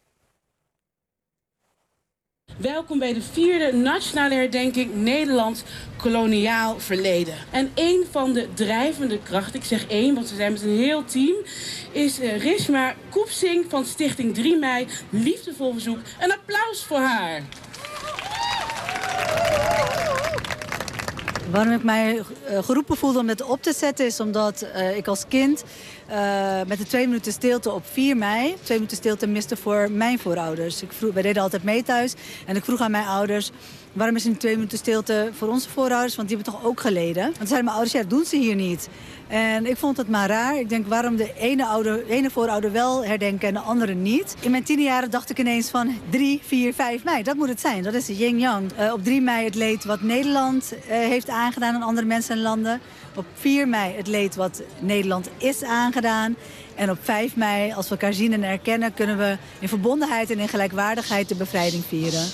Welkom bij de vierde nationale herdenking Nederlands koloniaal verleden. En een van de drijvende krachten, ik zeg één, want we zijn met een heel team, is uh, Rishma Koepsing van Stichting drie mei. Liefdevol verzoek. Een applaus voor haar. Waarom ik mij geroepen voelde om dit op te zetten is omdat uh, ik als kind uh, met de twee minuten stilte op vier mei... twee minuten stilte miste voor mijn voorouders. Ik vroeg, wij deden altijd mee thuis en ik vroeg aan mijn ouders... waarom is er niet twee minuten stilte voor onze voorouders? Want die hebben toch ook geleden? Want toen zeiden mijn ouders, ja, dat doen ze hier niet. En ik vond het maar raar. Ik denk, waarom de ene, ouder, ene voorouder wel herdenken en de andere niet? In mijn tienerjaren dacht ik ineens van drie, vier, vijf mei. Dat moet het zijn. Dat is de yin-yang. Uh, op drie mei het leed wat Nederland uh, heeft aangedaan aan andere mensen en landen. Op vier mei het leed wat Nederland is aangedaan. En op vijf mei, als we elkaar zien en erkennen, kunnen we in verbondenheid en in gelijkwaardigheid de bevrijding vieren.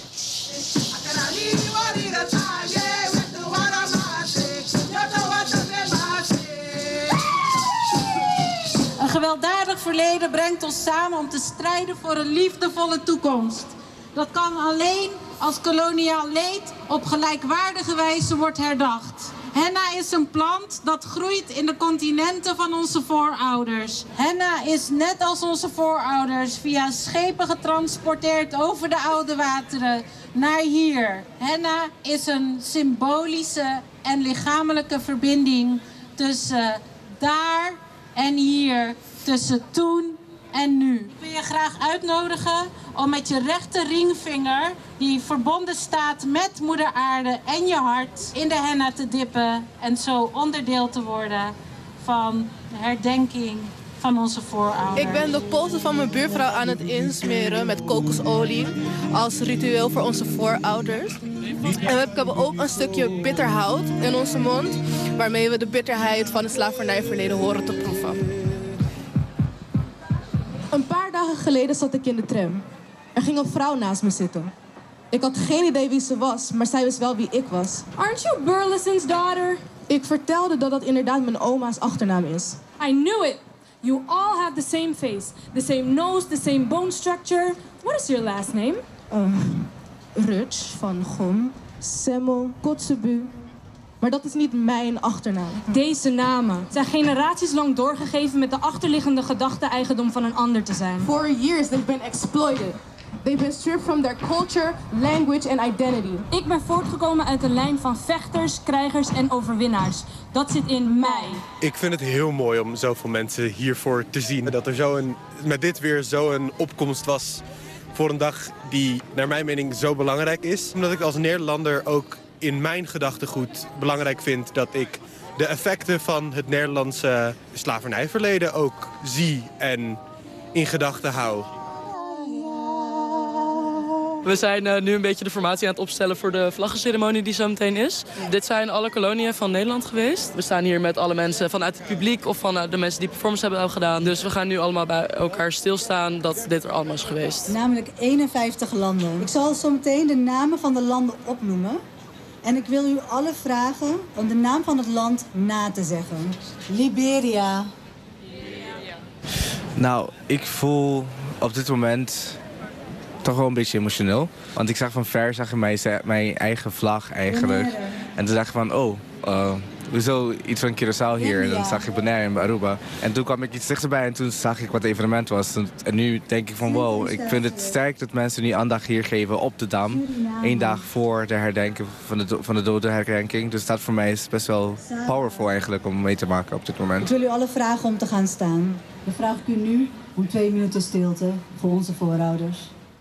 Een gewelddadig verleden brengt ons samen om te strijden voor een liefdevolle toekomst. Dat kan alleen als koloniaal leed op gelijkwaardige wijze wordt herdacht. Henna is een plant dat groeit in de continenten van onze voorouders. Henna is net als onze voorouders via schepen getransporteerd over de oude wateren naar hier. Henna is een symbolische en lichamelijke verbinding tussen daar en hier, tussen toen en nu. Ik wil je graag uitnodigen om met je rechter ringvinger, die verbonden staat met moeder aarde en je hart, in de henna te dippen en zo onderdeel te worden van de herdenking van onze voorouders. Ik ben de poten van mijn buurvrouw aan het insmeren met kokosolie als ritueel voor onze voorouders. En we hebben ook een stukje bitterhout in onze mond, waarmee we de bitterheid van het slavernijverleden horen te proeven. Een paar dagen geleden zat ik in de tram. Er ging een vrouw naast me zitten. Ik had geen idee wie ze was, maar zij wist wel wie ik was. Aren't you Burleson's daughter? Ik vertelde dat dat inderdaad mijn oma's achternaam is. I knew it. You all have the same face, the same nose, the same bone structure. What is your last name? Uh, Rutsch van Gom, Semmel, Kotzebu. Maar dat is niet mijn achternaam. Deze namen zijn generaties lang doorgegeven met de achterliggende gedachte eigendom van een ander te zijn. For years they've been exploited. They've been stripped from their culture, language and identity. Ik ben voortgekomen uit een lijn van vechters, krijgers en overwinnaars. Dat zit in mij. Ik vind het heel mooi om zoveel mensen hiervoor te zien. Dat er zo een, met dit weer zo'n opkomst was voor een dag die naar mijn mening zo belangrijk is. Omdat ik als Nederlander ook in mijn gedachtegoed belangrijk vind dat ik de effecten van het Nederlandse slavernijverleden ook zie en in gedachten hou. We zijn uh, nu een beetje de formatie aan het opstellen voor de vlaggenceremonie die zo meteen is. Dit zijn alle koloniën van Nederland geweest. We staan hier met alle mensen vanuit het publiek of van uh, de mensen die performance hebben al gedaan. Dus we gaan nu allemaal bij elkaar stilstaan dat dit er allemaal is geweest. Namelijk eenenvijftig landen. Ik zal zo meteen de namen van de landen opnoemen. En ik wil u alle vragen om de naam van het land na te zeggen. Liberia. Nou, ik voel op dit moment toch wel een beetje emotioneel. Want ik zag van ver zag ik mijn, mijn eigen vlag eigenlijk. En toen dacht ik van, oh, uh, hoezo iets van Curaçao hier? En dan zag ik Bonaire en Aruba. En toen kwam ik iets dichterbij en toen zag ik wat het evenement was. En nu denk ik van, wow, ik vind het sterk dat mensen nu aandacht hier geven op de Dam. Eén dag voor de herdenking van de, van de dodenherdenking. Dus dat voor mij is best wel powerful eigenlijk om mee te maken op dit moment. Ik wil u alle vragen om te gaan staan. Dan vraag ik u nu om twee minuten stilte voor onze voorouders.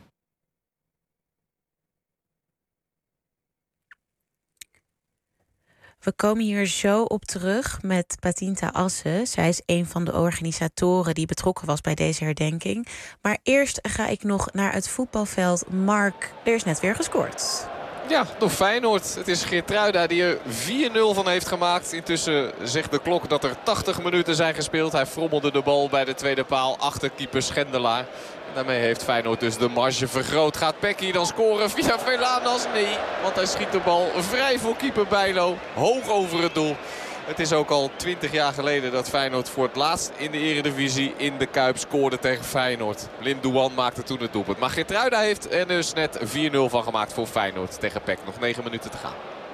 We komen hier zo op terug met Patinta Assen. Zij is een van de organisatoren die betrokken was bij deze herdenking. Maar eerst ga ik nog naar het voetbalveld. Mark, er is net weer gescoord. Ja, door Feyenoord. Het is Geertruida die er vier nul van heeft gemaakt. Intussen zegt de klok dat er tachtig minuten zijn gespeeld. Hij frommelde de bal bij de tweede paal achter keeper Schendelaar. En daarmee heeft Feyenoord dus de marge vergroot. Gaat Pekkie dan scoren via Velanas? Nee, want hij schiet de bal vrij voor keeper Bijlo. Hoog over het doel. Het is ook al twintig jaar geleden dat Feyenoord voor het laatst in de Eredivisie in de Kuip scoorde tegen Feyenoord. Lim Douan maakte toen het doelpunt. Maar Geertruida heeft er dus net vier nul van gemaakt voor Feyenoord tegen P E C. Nog negen minuten te gaan.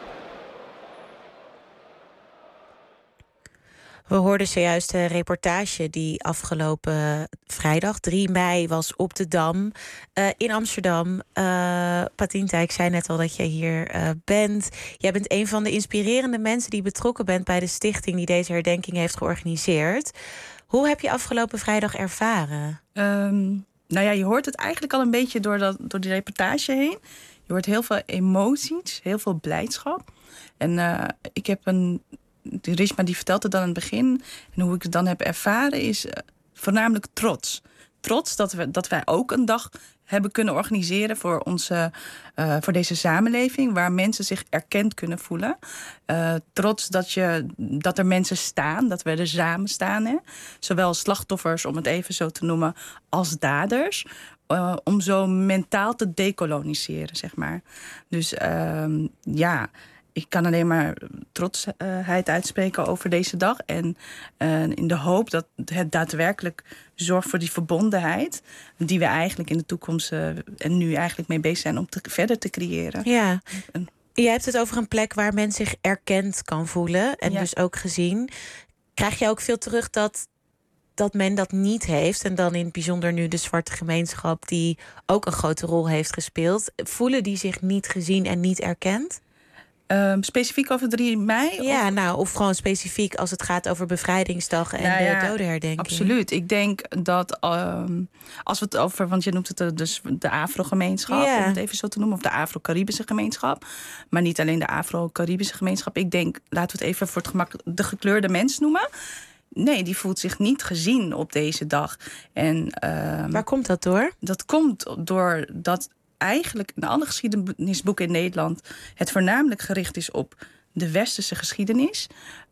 We hoorden zojuist de reportage die afgelopen vrijdag, drie mei, was op de Dam uh, in Amsterdam. Uh, Patinta, ik zei net al dat jij hier uh, bent. Jij bent een van de inspirerende mensen die betrokken bent bij de stichting die deze herdenking heeft georganiseerd. Hoe heb je afgelopen vrijdag ervaren? Um, nou ja, je hoort het eigenlijk al een beetje door, dat, door die reportage heen. Je hoort heel veel emoties, heel veel blijdschap. En uh, ik heb een... Die Rishma die vertelt het dan aan het begin. En hoe ik het dan heb ervaren is uh, voornamelijk trots. Trots dat, we, dat wij ook een dag hebben kunnen organiseren voor, onze, uh, voor deze samenleving. Waar mensen zich erkend kunnen voelen. Uh, trots dat, je, dat er mensen staan, dat we er samen staan. Hè? Zowel slachtoffers, om het even zo te noemen, als daders. Uh, om zo mentaal te dekoloniseren, zeg maar. Dus uh, ja... Ik kan alleen maar trotsheid uitspreken over deze dag. En uh, in de hoop dat het daadwerkelijk zorgt voor die verbondenheid. Die we eigenlijk in de toekomst uh, en nu eigenlijk mee bezig zijn om te, verder te creëren. Ja. En, je hebt het over een plek waar men zich erkend kan voelen. En ja. dus ook gezien. Krijg je ook veel terug dat, dat men dat niet heeft. En dan in het bijzonder nu de zwarte gemeenschap die ook een grote rol heeft gespeeld. Voelen die zich niet gezien en niet erkend? Um, specifiek over drie mei? Ja, of? nou, of gewoon specifiek als het gaat over bevrijdingsdag en nou ja, de dodenherdenking. Absoluut. Ik denk dat um, als we het over, want je noemt het dus de Afro-gemeenschap, ja. om het even zo te noemen, of de Afro-Caribische gemeenschap. Maar niet alleen de Afro-Caribische gemeenschap. Ik denk, laten we het even voor het gemak de gekleurde mens noemen. Nee, die voelt zich niet gezien op deze dag. En, um, waar komt dat door? Dat komt door dat eigenlijk in alle geschiedenisboeken in Nederland het voornamelijk gericht is op de westerse geschiedenis.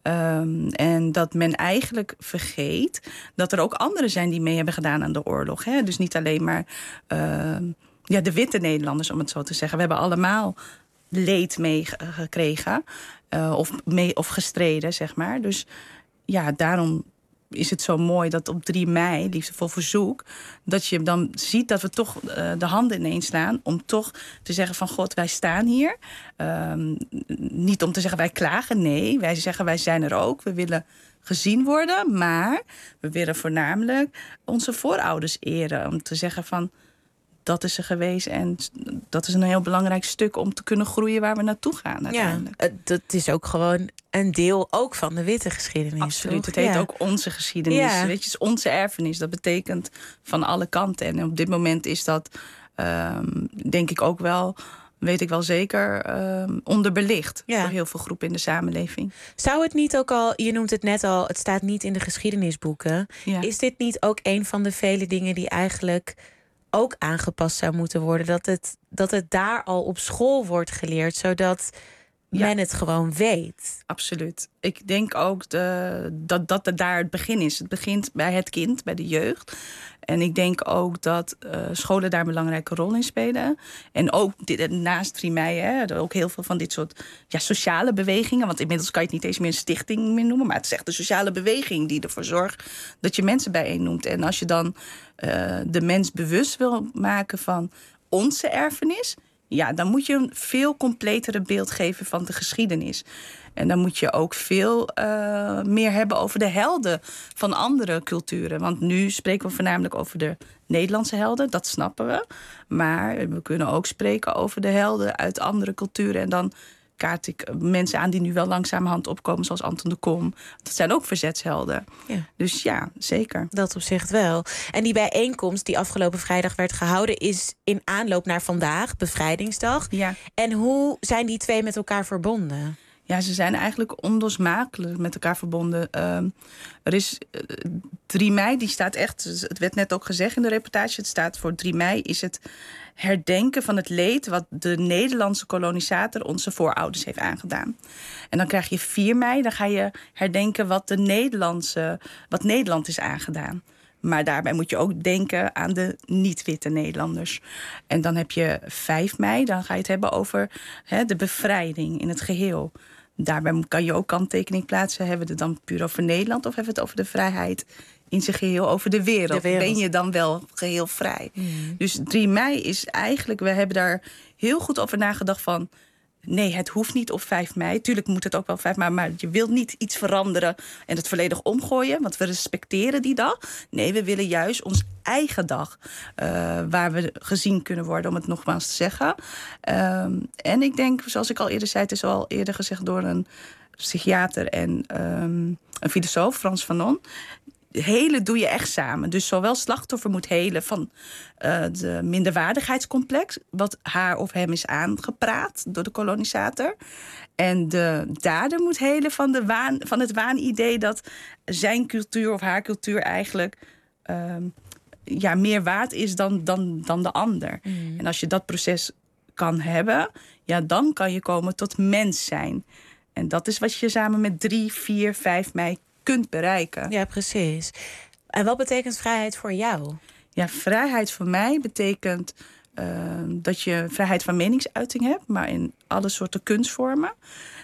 Um, en dat men eigenlijk vergeet dat er ook anderen zijn die mee hebben gedaan aan de oorlog. Hè? Dus niet alleen maar uh, ja, de witte Nederlanders, om het zo te zeggen. We hebben allemaal leed meegekregen uh, of, mee, of gestreden, zeg maar. Dus ja, daarom is het zo mooi dat op drie mei, liefdevol verzoek, dat je dan ziet dat we toch uh, de handen ineens slaan om toch te zeggen van God, wij staan hier. Um, niet om te zeggen wij klagen, nee. Wij zeggen wij zijn er ook. We willen gezien worden, maar we willen voornamelijk onze voorouders eren. Om te zeggen van dat is er geweest. En dat is een heel belangrijk stuk om te kunnen groeien waar we naartoe gaan uiteindelijk. Ja, dat is ook gewoon een deel ook van de witte geschiedenis. Absoluut, toch? het heet Ja. ook onze geschiedenis. Ja. Weet je, het is onze erfenis. Dat betekent van alle kanten. En op dit moment is dat, um, denk ik ook wel, weet ik wel zeker, um, onderbelicht Ja. voor heel veel groepen in de samenleving. Zou het niet ook al, je noemt het net al, het staat niet in de geschiedenisboeken. Ja. Is dit niet ook een van de vele dingen die eigenlijk ook aangepast zou moeten worden? Dat het, dat het daar al op school wordt geleerd, zodat Ja. men het gewoon weet. Absoluut. Ik denk ook de, dat, dat het daar het begin is. Het begint bij het kind, bij de jeugd. En ik denk ook dat uh, scholen daar een belangrijke rol in spelen. En ook dit, naast drie mei, hè, er ook heel veel van dit soort ja, sociale bewegingen. Want inmiddels kan je het niet eens meer een stichting meer noemen. Maar het is echt een sociale beweging die ervoor zorgt dat je mensen bijeen noemt. En als je dan uh, de mens bewust wil maken van onze erfenis, ja, dan moet je een veel completere beeld geven van de geschiedenis. En dan moet je ook veel uh, meer hebben over de helden van andere culturen. Want nu spreken we voornamelijk over de Nederlandse helden, dat snappen we. Maar we kunnen ook spreken over de helden uit andere culturen. En dan kaart ik mensen aan die nu wel langzamerhand opkomen, zoals Anton de Kom. Dat zijn ook verzetshelden. Ja. Dus ja, zeker. Dat op zich wel. En die bijeenkomst die afgelopen vrijdag werd gehouden is in aanloop naar vandaag, Bevrijdingsdag. Ja. En hoe zijn die twee met elkaar verbonden? Ja, ze zijn eigenlijk onlosmakelijk met elkaar verbonden. Uh, er is uh, drie mei, die staat echt, het werd net ook gezegd in de reportage, het staat voor drie mei, is het herdenken van het leed wat de Nederlandse kolonisator onze voorouders heeft aangedaan. En dan krijg je vier mei, dan ga je herdenken wat de Nederlandse, wat Nederland is aangedaan. Maar daarbij moet je ook denken aan de niet-witte Nederlanders. En dan heb je vijf mei, dan ga je het hebben over hè, de bevrijding in het geheel. Daarbij kan je ook kanttekening plaatsen. Hebben we het dan puur over Nederland of hebben we het over de vrijheid in zijn geheel, over de wereld? De wereld. Ben je dan wel geheel vrij? Mm. Dus drie mei is eigenlijk, we hebben daar heel goed over nagedacht van, nee, het hoeft niet op vijf mei. Tuurlijk moet het ook wel vijf mei, maar je wilt niet iets veranderen en het volledig omgooien, want we respecteren die dag. Nee, we willen juist ons eigen dag, uh, waar we gezien kunnen worden, om het nogmaals te zeggen. Um, en ik denk, zoals ik al eerder zei, het is al eerder gezegd door een psychiater en um, een filosoof, Frans Fanon. Helen doe je echt samen. Dus zowel slachtoffer moet helen van uh, de minderwaardigheidscomplex, wat haar of hem is aangepraat door de kolonisator. En de dader moet helen van, de waan, van het waanidee dat zijn cultuur of haar cultuur eigenlijk uh, ja, meer waard is dan, dan, dan de ander. Mm. En als je dat proces kan hebben, ja, dan kan je komen tot mens zijn. En dat is wat je samen met drie, vier, vijf mei kunt bereiken. Ja, precies. En wat betekent vrijheid voor jou? Ja, vrijheid voor mij betekent uh, dat je vrijheid van meningsuiting hebt, maar in alle soorten kunstvormen.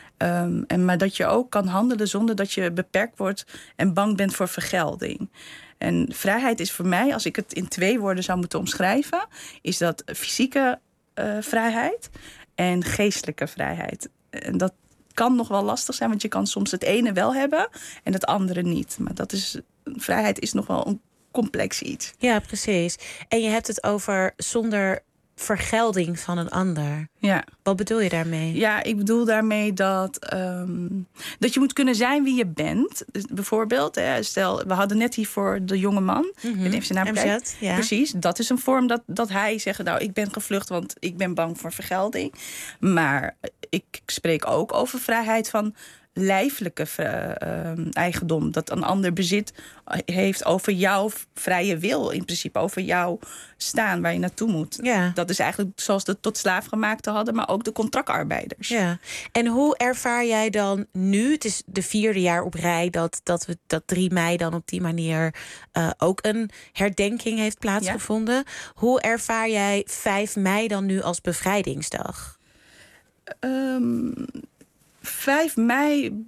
Um, en maar dat je ook kan handelen zonder dat je beperkt wordt en bang bent voor vergelding. En vrijheid is voor mij, als ik het in twee woorden zou moeten omschrijven, is dat fysieke uh, vrijheid en geestelijke vrijheid. En dat kan nog wel lastig zijn, want je kan soms het ene wel hebben en het andere niet. Maar dat is, vrijheid is nog wel een complex iets. Ja, precies. En je hebt het over zonder vergelding van een ander. Ja. Wat bedoel je daarmee? Ja, ik bedoel daarmee dat, um, dat je moet kunnen zijn wie je bent. Dus bijvoorbeeld, hè, stel, we hadden net hiervoor de jonge man. Mm-hmm. Ik even zijn naam M Z, ja. Precies, dat is een vorm dat, dat hij zegt, nou, ik ben gevlucht, want ik ben bang voor vergelding. Maar ik spreek ook over vrijheid van lijfelijke uh, uh, eigendom. Dat een ander bezit heeft over jouw vrije wil. In principe over jouw staan waar je naartoe moet. Ja. Dat is eigenlijk zoals de tot slaafgemaakten hadden, maar ook de contractarbeiders. Ja. En hoe ervaar jij dan nu, het is de vierde jaar op rij dat, dat, we, dat drie mei dan op die manier uh, ook een herdenking heeft plaatsgevonden. Ja. Hoe ervaar jij vijf mei dan nu als bevrijdingsdag? Um, vijf mei,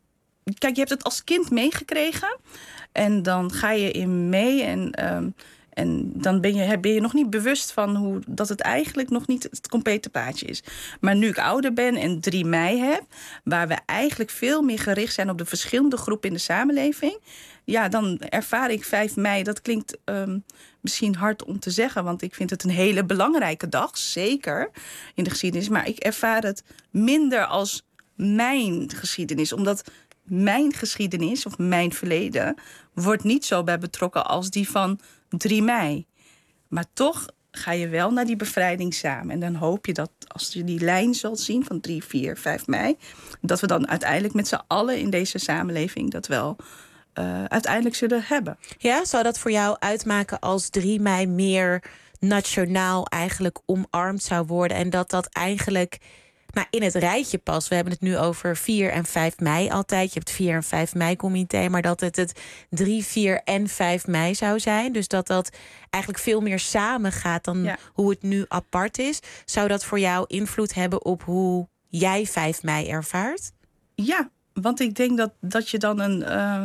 kijk, je hebt het als kind meegekregen. En dan ga je in mee en, um, En dan ben je, ben je nog niet bewust van hoe, dat het eigenlijk nog niet het complete plaatje is. Maar nu ik ouder ben en drie mei heb, waar we eigenlijk veel meer gericht zijn op de verschillende groepen in de samenleving, ja, dan ervaar ik vijf mei, dat klinkt um, misschien hard om te zeggen, want ik vind het een hele belangrijke dag, zeker in de geschiedenis. Maar ik ervaar het minder als mijn geschiedenis, omdat mijn geschiedenis of mijn verleden wordt niet zo bij betrokken als die van drie mei. Maar toch ga je wel naar die bevrijding samen. En dan hoop je dat als je die lijn zult zien van drie, vier, vijf mei, dat we dan uiteindelijk met z'n allen in deze samenleving dat wel uh, uiteindelijk zullen hebben. Ja, zou dat voor jou uitmaken als drie mei meer nationaal eigenlijk omarmd zou worden en dat dat eigenlijk maar in het rijtje past? We hebben het nu over vier en vijf mei altijd. Je hebt vier en vijf mei comité, maar dat het het drie, vier en vijf mei zou zijn. Dus dat dat eigenlijk veel meer samengaat dan ja. hoe het nu apart is. Zou dat voor jou invloed hebben op hoe jij vijf mei ervaart? Ja, want ik denk dat, dat je dan een, uh,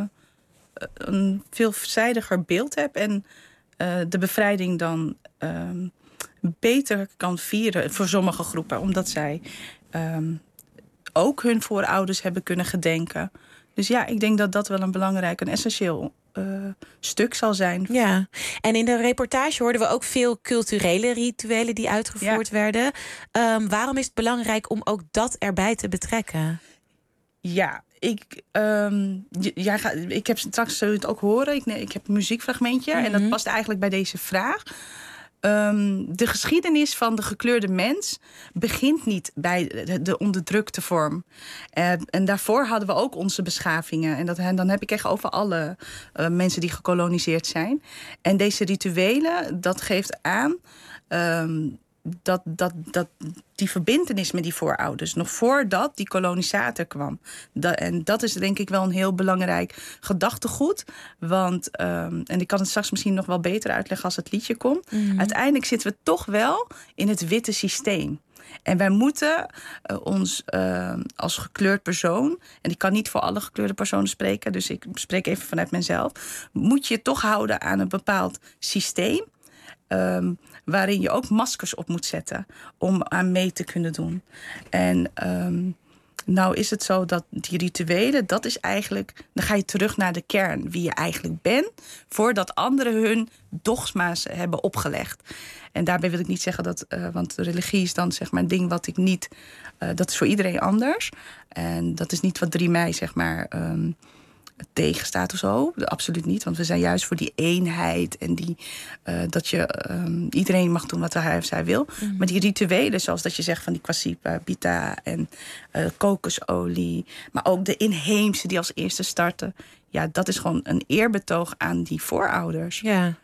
een veelzijdiger beeld hebt en uh, de bevrijding dan Uh, beter kan vieren voor sommige groepen, omdat zij um, ook hun voorouders hebben kunnen gedenken. Dus ja, ik denk dat dat wel een belangrijk en essentieel uh, stuk zal zijn. Ja, en in de reportage hoorden we ook veel culturele rituelen die uitgevoerd ja. werden. Um, waarom is het belangrijk om ook dat erbij te betrekken? Ja, ik, um, jij gaat, ik heb straks zul je het ook horen. Ik, nee, ik heb een muziekfragmentje mm-hmm. en dat past eigenlijk bij deze vraag. Um, de geschiedenis van de gekleurde mens begint niet bij de, de onderdrukte vorm. Uh, en daarvoor hadden we ook onze beschavingen. En dat, dan heb ik echt over alle uh, mensen die gekoloniseerd zijn. En deze rituelen, dat geeft aan Um, Dat, dat, dat die verbintenis met die voorouders, nog voordat die kolonisator kwam. Dat, en dat is denk ik wel een heel belangrijk gedachtegoed. Want, um, en ik kan het straks misschien nog wel beter uitleggen als het liedje komt. Mm-hmm. Uiteindelijk zitten we toch wel in het witte systeem. En wij moeten uh, ons uh, als gekleurd persoon, en ik kan niet voor alle gekleurde personen spreken, dus ik spreek even vanuit mezelf, moet je toch houden aan een bepaald systeem. Um, waarin je ook maskers op moet zetten om aan mee te kunnen doen. En um, nou is het zo dat die rituelen, dat is eigenlijk, dan ga je terug naar de kern, wie je eigenlijk bent, voordat anderen hun dogma's hebben opgelegd. En daarbij wil ik niet zeggen dat, uh, want religie is dan zeg maar een ding wat ik niet, uh, dat is voor iedereen anders. En dat is niet wat drie mei zeg maar Um, tegenstaat of zo. Absoluut niet, want we zijn juist voor die eenheid en die uh, dat je um, iedereen mag doen wat hij of zij wil. Mm-hmm. Maar die rituelen, zoals dat je zegt van die kwasipa, pita en uh, kokosolie, maar ook de inheemse die als eerste starten. Ja, dat is gewoon een eerbetoog aan die voorouders. Ja.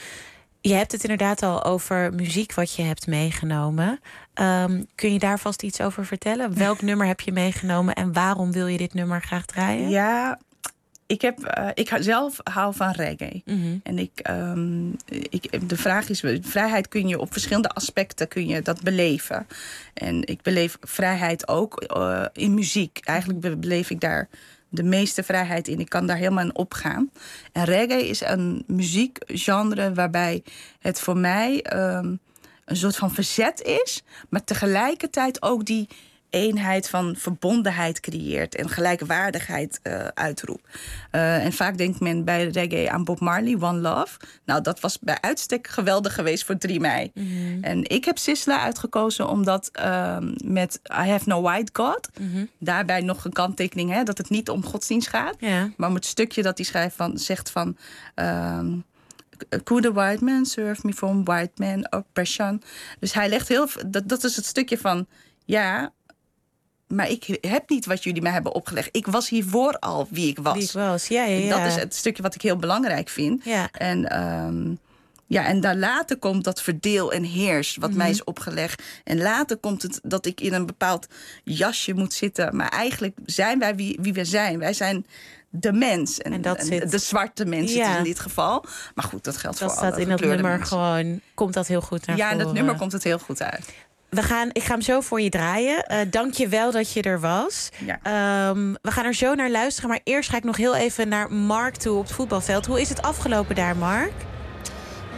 Je hebt het inderdaad al over muziek wat je hebt meegenomen. Um, kun je daar vast iets over vertellen? Welk nummer heb je meegenomen en waarom wil je dit nummer graag draaien? Ja, Ik, heb, uh, ik zelf hou van reggae. Mm-hmm. En ik, um, ik, de vraag is, vrijheid kun je op verschillende aspecten kun je dat beleven. En ik beleef vrijheid ook uh, in muziek. Eigenlijk beleef ik daar de meeste vrijheid in. Ik kan daar helemaal in opgaan. En reggae is een muziekgenre waarbij het voor mij um, een soort van verzet is, maar tegelijkertijd ook die eenheid van verbondenheid creëert en gelijkwaardigheid uh, uitroept. Uh, en vaak denkt men bij reggae aan Bob Marley, One Love. Nou, dat was bij uitstek geweldig geweest voor drie mei. Mm-hmm. En ik heb Sisla uitgekozen omdat uh, met I Have No White God, mm-hmm. daarbij nog een kanttekening, hè, dat het niet om godsdienst gaat, yeah. maar om het stukje dat hij schrijft van, zegt van Um, could a white man serve me from white man oppression? Dus hij legt heel, dat, dat is het stukje van, ja, maar ik heb niet wat jullie mij hebben opgelegd. Ik was hiervoor al wie ik was. Wie ik was, ja, ja, ja. Dat is het stukje wat ik heel belangrijk vind. Ja. En, um, ja, en daar later komt dat verdeel en heers wat mm-hmm. mij is opgelegd. En later komt het dat ik in een bepaald jasje moet zitten. Maar eigenlijk zijn wij wie, wie we zijn. Wij zijn de mens. En, en, dat en zit, de zwarte mens ja. zit in dit geval. Maar goed, dat geldt dat voor alle staat in dat nummer mensen. gewoon, komt dat heel goed naar ja, voren. Ja, in dat nummer komt het heel goed uit. We gaan, ik ga hem zo voor je draaien. Uh, dank je wel dat je er was. Ja. Um, we gaan er zo naar luisteren. Maar eerst ga ik nog heel even naar Mark toe op het voetbalveld. Hoe is het afgelopen daar, Mark?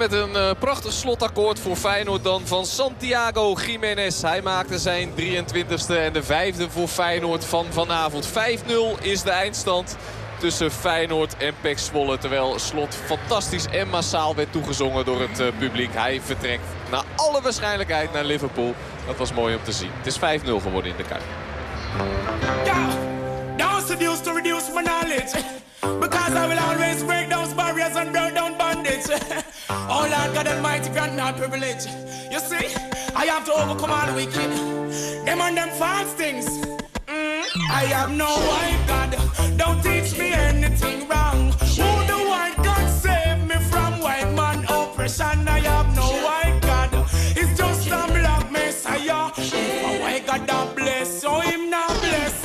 met een uh, prachtig slotakkoord voor Feyenoord dan van Santiago Giménez. Hij maakte zijn drieëntwintigste en de vijfde voor Feyenoord van vanavond. vijf nul is de eindstand tussen Feyenoord en P E C Zwolle. Terwijl Slot fantastisch en massaal werd toegezongen door het uh, publiek. Hij vertrekt naar alle waarschijnlijkheid naar Liverpool. Dat was mooi om te zien. Het is vijf nul geworden in de Kuip. Don't seduce to reduce my knowledge, because I will always break those barriers and break down bandits. Oh Lord God Almighty, grant me a privilege. You see, I have to overcome all the wicked, them and them false things. Mm, I have no white God, don't teach me anything wrong. Who the white God save me from white man oppression? I have no white God, it's just a black messiah. If a white God don't bless, so him not bless.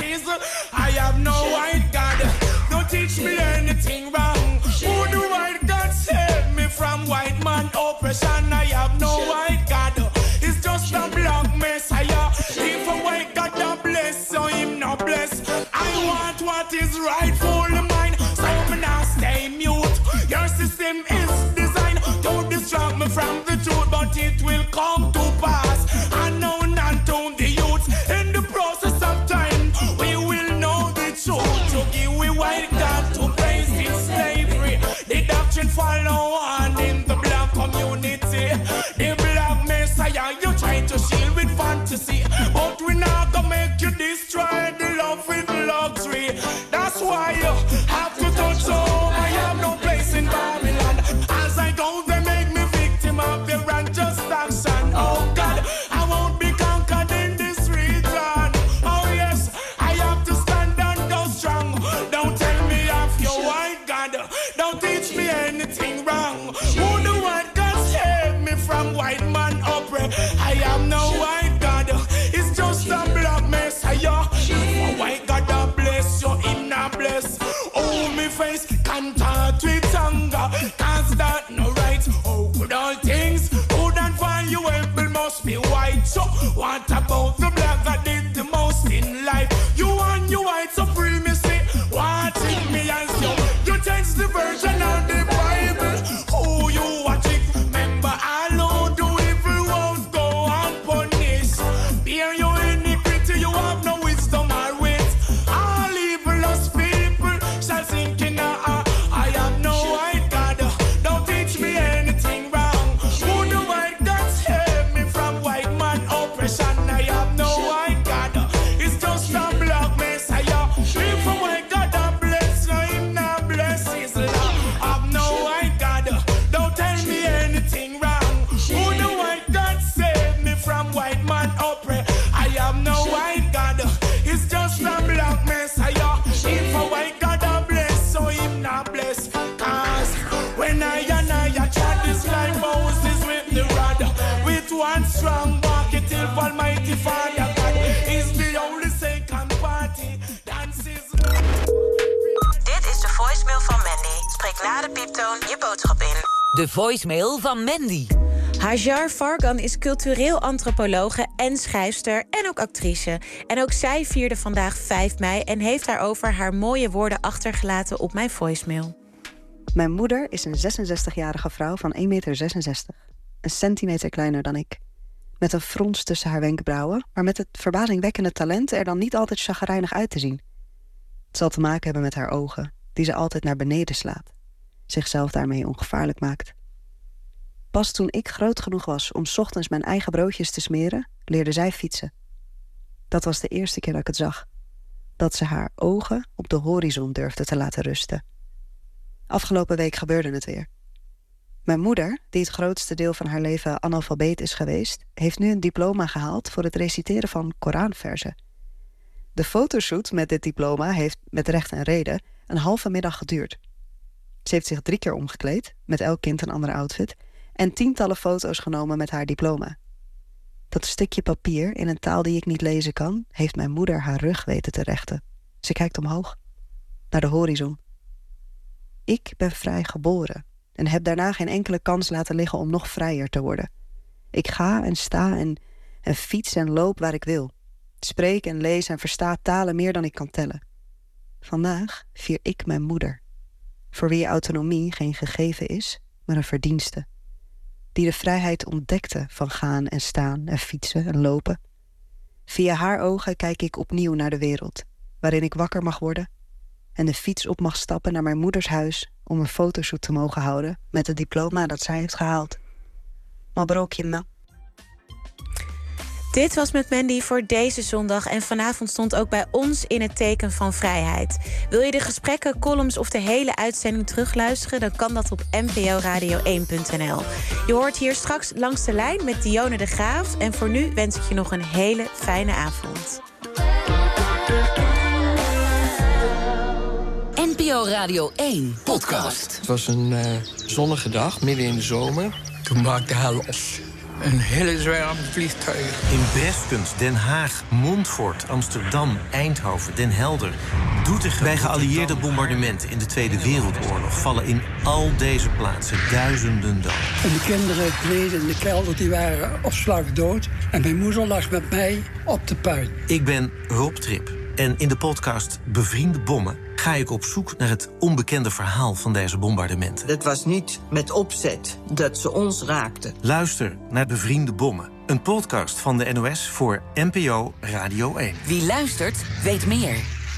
I have no white God, don't teach me anything wrong. Who the white God save me from white man oppression? I have no white God, it's just a black messiah. If a white God don't bless, so him not bless. I want what is rightfully mine, so me now stay mute. Your system is designed to distract me from the truth, but it will come to pass. I know not to the youth in the process of time. We will know the truth to give we white God to praise in slavery. The doctrine follow on in the black community. The black messiah you try to shield with fantasy, but we not gonna make you destroy the love with luxury. That's why you have to touch home. I have no place in Babylon. As I go, they make me victim of their unjust action. Oh God, I won't be conquered in this region. Oh yes, I have to stand and go strong. Don't tell me of your white God, don't teach me anything wrong. Who the white God save me from white man oppress? I am no white God, it's just a black messiah. A white God that bless you, him not bless. Oh, me face contact with anger, cause that no right. Oh, good all things, good and valuable must be white. So what about the black that did the most in life? You want your white supremacy, watching me as you You change the version of the Bible. Oh, you watch it, remember I know do evil won't go unpunished. Bear your iniquity, you have no wisdom or wit. All evilous people shall sink in a I have no white God, don't teach me anything wrong. Who the white God save me from white man oppression? I have no white God, it's just a black messiah. If a white God that bless, so him not bless his love. I've no white God, don't tell me anything wrong. Who the white God save me from white man oppress? I have no white God, it's just a black messiah. If a white God that bless, so him not bless. Cause when I and I I tried this like Moses with the rod, with one strong bucket till Almighty Father God is the only second party dances. Dit is de voicemail van Mandy. Spreek na de pieptoon je boodschap in. De voicemail van Mandy. Hajar Fargan is cultureel antropologe en schrijfster en ook actrice. En ook zij vierde vandaag vijf mei en heeft daarover haar mooie woorden achtergelaten op mijn voicemail. Mijn moeder is een zesenzestigjarige vrouw van één komma zesenzestig meter. Een centimeter kleiner dan ik. Met een frons tussen haar wenkbrauwen, maar met het verbazingwekkende talent er dan niet altijd chagrijnig uit te zien. Het zal te maken hebben met haar ogen, die ze altijd naar beneden slaat. Zichzelf daarmee ongevaarlijk maakt. Pas toen ik groot genoeg was om 's ochtends mijn eigen broodjes te smeren, leerde zij fietsen. Dat was de eerste keer dat ik het zag. Dat ze haar ogen op de horizon durfde te laten rusten. Afgelopen week gebeurde het weer. Mijn moeder, die het grootste deel van haar leven analfabeet is geweest, heeft nu een diploma gehaald voor het reciteren van Koranverzen. De fotoshoot met dit diploma heeft, met recht en reden, een halve middag geduurd. Ze heeft zich drie keer omgekleed, met elk kind een andere outfit, en tientallen foto's genomen met haar diploma. Dat stukje papier, in een taal die ik niet lezen kan, heeft mijn moeder haar rug weten te rechten. Ze kijkt omhoog, naar de horizon. Ik ben vrij geboren en heb daarna geen enkele kans laten liggen om nog vrijer te worden. Ik ga en sta en, en fiets en loop waar ik wil. Spreek en lees en versta talen meer dan ik kan tellen. Vandaag vier ik mijn moeder, voor wie autonomie geen gegeven is, maar een verdienste. die de vrijheid ontdekte van gaan en staan en fietsen en lopen. Via haar ogen kijk ik opnieuw naar de wereld, waarin ik wakker mag worden en de fiets op mag stappen naar mijn moeders huis om een fotoshoot te mogen houden met het diploma dat zij heeft gehaald. Mabrok je. Dit was Met Mandy voor deze zondag en vanavond stond ook bij ons in het teken van vrijheid. Wil je de gesprekken, columns of de hele uitzending terugluisteren? Dan kan dat op n p o radio één punt n l. Je hoort hier straks Langs de Lijn met Dione de Graaf. En voor nu wens ik je nog een hele fijne avond. N P O Radio één podcast. Het was een uh, zonnige dag, midden in de zomer. Toen maakte hij los. Een hele zwerm vliegtuigen. In Breskens, Den Haag, Montfort, Amsterdam, Eindhoven, Den Helder, Doetinchem. Bij geallieerde bombardementen in de Tweede Wereldoorlog vallen in al deze plaatsen duizenden doden. En de kinderen beneden in de kelder die waren op slag dood. En mijn moeder lag met mij op de puin. Ik ben Rob Trip. En in de podcast Bevriende Bommen ga ik op zoek naar het onbekende verhaal van deze bombardementen. Het was niet met opzet dat ze ons raakten. Luister naar Bevriende Bommen. Een podcast van de N O S voor N P O Radio één. Wie luistert, weet meer.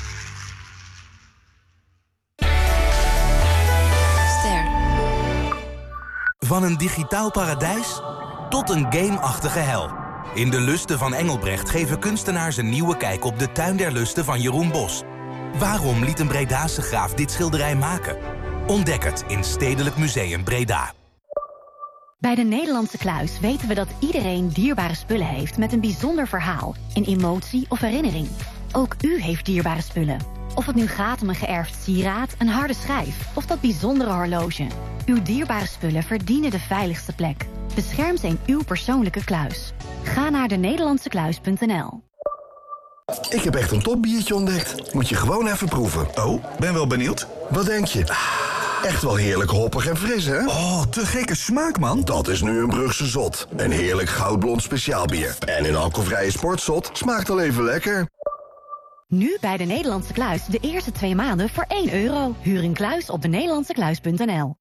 Ster. Van een digitaal paradijs tot een gameachtige hel. In De Lusten van Engelbrecht geven kunstenaars een nieuwe kijk op de Tuin der Lusten van Jeroen Bos. Waarom liet een Bredase graaf dit schilderij maken? Ontdek het in Stedelijk Museum Breda. Bij de Nederlandse Kluis weten we dat iedereen dierbare spullen heeft met een bijzonder verhaal, een emotie of herinnering. Ook u heeft dierbare spullen. Of het nu gaat om een geërfd sieraad, een harde schijf of dat bijzondere horloge. Uw dierbare spullen verdienen de veiligste plek. Bescherm ze in uw persoonlijke kluis. Ga naar de nederlandse kluis punt n l. Ik heb echt een topbiertje ontdekt. Moet je gewoon even proeven. Oh, ben wel benieuwd. Wat denk je? Echt wel heerlijk hoppig en fris, hè? Oh, te gekke smaak, man. Dat is nu een Brugse Zot. Een heerlijk goudblond speciaalbier. En een alcoholvrije sportzot smaakt al even lekker. Nu bij de Nederlandse Kluis de eerste twee maanden voor één euro. Huur een kluis op de nederlandse kluis punt n l.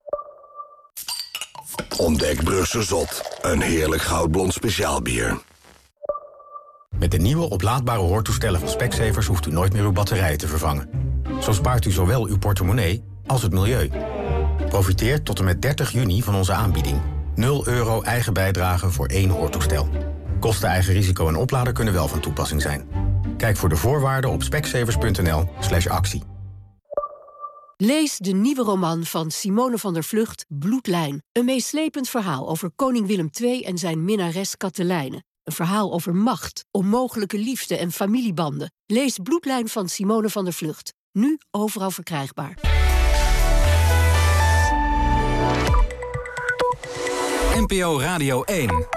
Ontdek Brugse Zot. Een heerlijk goudblond speciaalbier. Met de nieuwe oplaadbare hoortoestellen van Specsavers hoeft u nooit meer uw batterijen te vervangen. Zo spaart u zowel uw portemonnee als het milieu. Profiteer tot en met dertig juni van onze aanbieding. nul euro eigen bijdrage voor één hoortoestel. Kosten, eigen risico en oplader kunnen wel van toepassing zijn. Kijk voor de voorwaarden op specsavers punt n l slash actie. Lees de nieuwe roman van Simone van der Vlugt, Bloedlijn. Een meeslepend verhaal over koning Willem de Tweede en zijn minnares Katelijne. Een verhaal over macht, onmogelijke liefde en familiebanden. Lees Bloedlijn van Simone van der Vlugt. Nu overal verkrijgbaar. N P O Radio één.